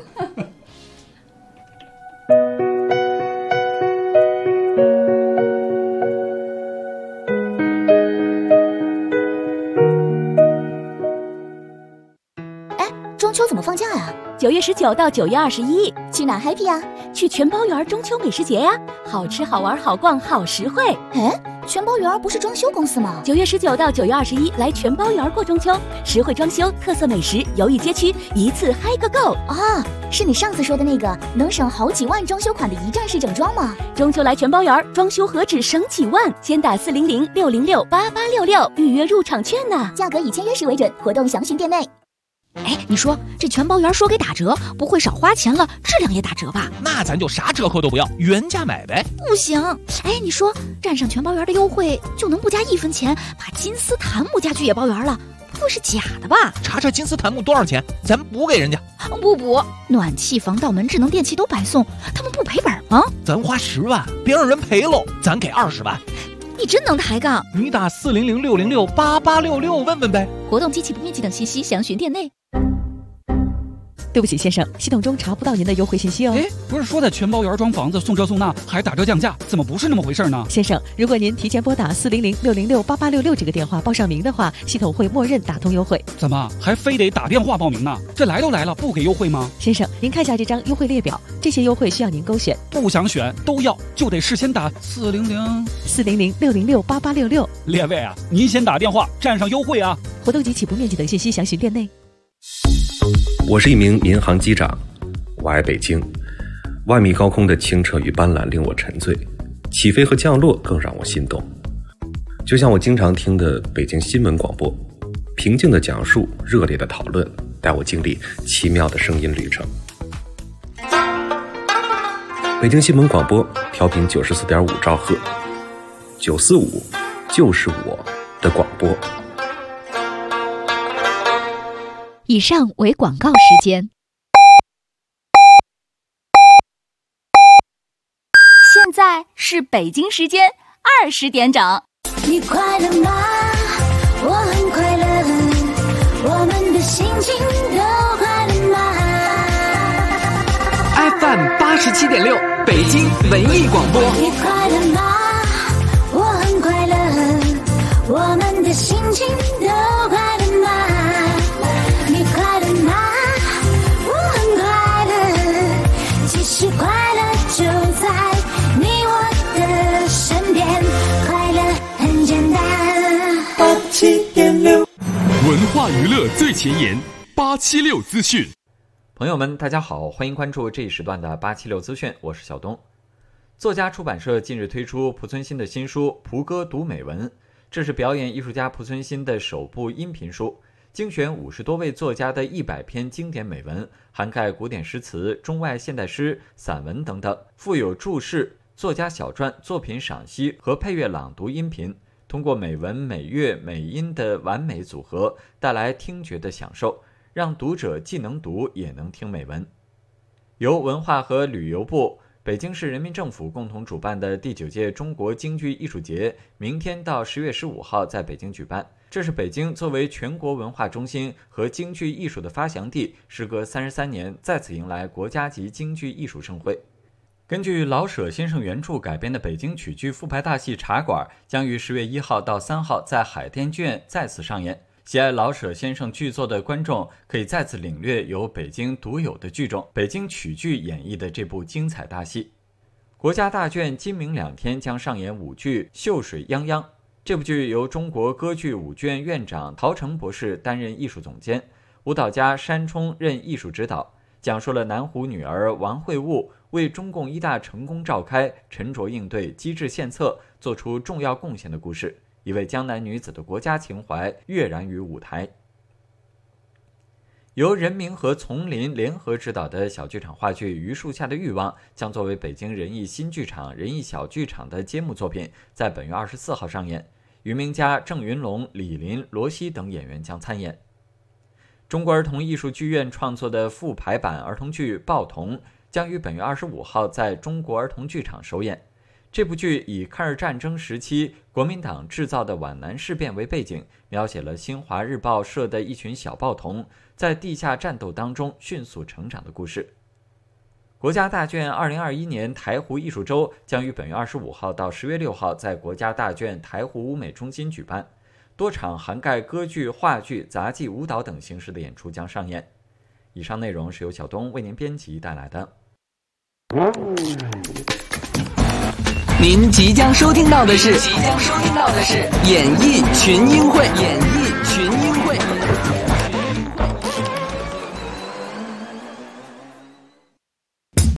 中秋怎么放假呀 ？9月19到9月21，去哪 happy 呀？去全包园中秋美食节呀，好吃好玩好逛好实惠。 全包园不是装修公司吗 ？9月19到9月21，来全包园过中秋，实惠装修，特色美食，游艺街区，一次嗨个够啊！是你上次说的那个能省好几万装修款的一站式整装吗？ 中秋来全包园，装修何止省几万？先打400-606-8866预约入场券呢， 价格以签约时为准，活动详询店内。 哎，你说这全包园说给打折，不会少花钱了，质量也打折吧？ 那咱就啥折扣都不要，原价买呗。 不行，哎，你说占上全包园的优惠，就能不加1分钱把金丝檀木家具也包圆了？不会是假的吧？ 查查金丝檀木多少钱，咱补给人家。 不补，暖气、防盗门、智能电器都白送，他们不赔本吗？ 咱花10万，别让人赔喽，咱给20万。 你真能抬杠！ 你打400-606-8866问问呗。 活动机器不面积等信息详询店内。 对不起，先生，系统中查不到您的优惠信息哦。 哎，不是说在全包园装房子送这送那，还打折降价，怎么不是那么回事呢？ 先生，如果您提前拨打400-606-8866这个电话报上名的话，系统会默认打通优惠。 怎么还非得打电话报名呢？这来都来了，不给优惠吗？ 先生，您看下这张优惠列表，这些优惠需要您勾选。 不想选都要，就得事先打 400-606-8866。 列位啊，您先打电话占上优惠啊！ 活动及起步面积等信息详询店内。 我是一名民航机长，我爱北京。万米高空的清澈与斑斓令我沉醉，起飞和降落更让我心动。就像我经常听的北京新闻广播，平静的讲述，热烈的讨论，带我经历奇妙的声音旅程。北京新闻广播调频94.5兆赫，945就是我的广播。 以上为广告时间。 现在是北京时间20点整。 你快乐吗？我很快乐，我们的心情都快乐吗 ？FM 87.6，北京文艺广播。 你快乐吗？我很快乐，我们的心情都快乐吗？你快乐吗？我很快乐，其实快乐就在你我的身边，快乐很简单。87.6， 文化娱乐最前沿，876资讯。 朋友们，大家好，欢迎关注这一时段的876资讯，我是小东。作家出版社近日推出濮存昕的新书《蒲哥读美文》，这是表演艺术家濮存昕的首部音频书，精选50多位作家的100篇经典美文，涵盖古典诗词、中外现代诗、散文等等，附有注释、作家小传、作品赏析和配乐朗读音频，通过美文、美乐、美音的完美组合，带来听觉的享受，让读者既能读也能听美文。由文化和旅游部、北京市人民政府共同主办的第9届中国京剧艺术节，明天到10月15号在北京举办。这是北京作为全国文化中心和京剧艺术的发祥地，时隔33年再次迎来国家级京剧艺术盛会。根据老舍先生原著改编的北京曲剧复排大戏《茶馆》将于10月1号到3号在海淀剧院再次上演。喜爱老舍先生剧作的观众可以再次领略由北京独有的剧种北京曲剧演绎的这部精彩大戏。国家大剧院今明2天将上演舞剧《秀水泱泱》，这部剧由中国歌剧舞剧院院长陶成博士担任艺术总监，舞蹈家山冲任艺术指导，讲述了南湖女儿王惠悟为中共一大成功召开、沉着应对、机智献策做出重要贡献的故事，一位江南女子的国家情怀跃然于舞台。由人民和丛林联合执导的小剧场话剧《榆树下的欲望》将作为北京人艺新剧场、人艺小剧场的揭幕作品，在本月24号上演。余明佳、郑云龙、李林、罗西等演员将参演。中国儿童艺术剧院创作的复排版儿童剧《报童》将于本月25号在中国儿童剧场首演。这部剧以抗日战争时期国民党制造的皖南事变为背景，描写了新华日报社的一群小报童在地下战斗当中迅速成长的故事。国家大剧院2021年台湖艺术周将于本月25号到10月6号在国家大剧院台湖舞美中心举办，多场涵盖歌剧、话剧、杂技、舞蹈等形式的演出将上演。以上内容是由小东为您编辑带来的。 您即将收听到的是演艺群英会。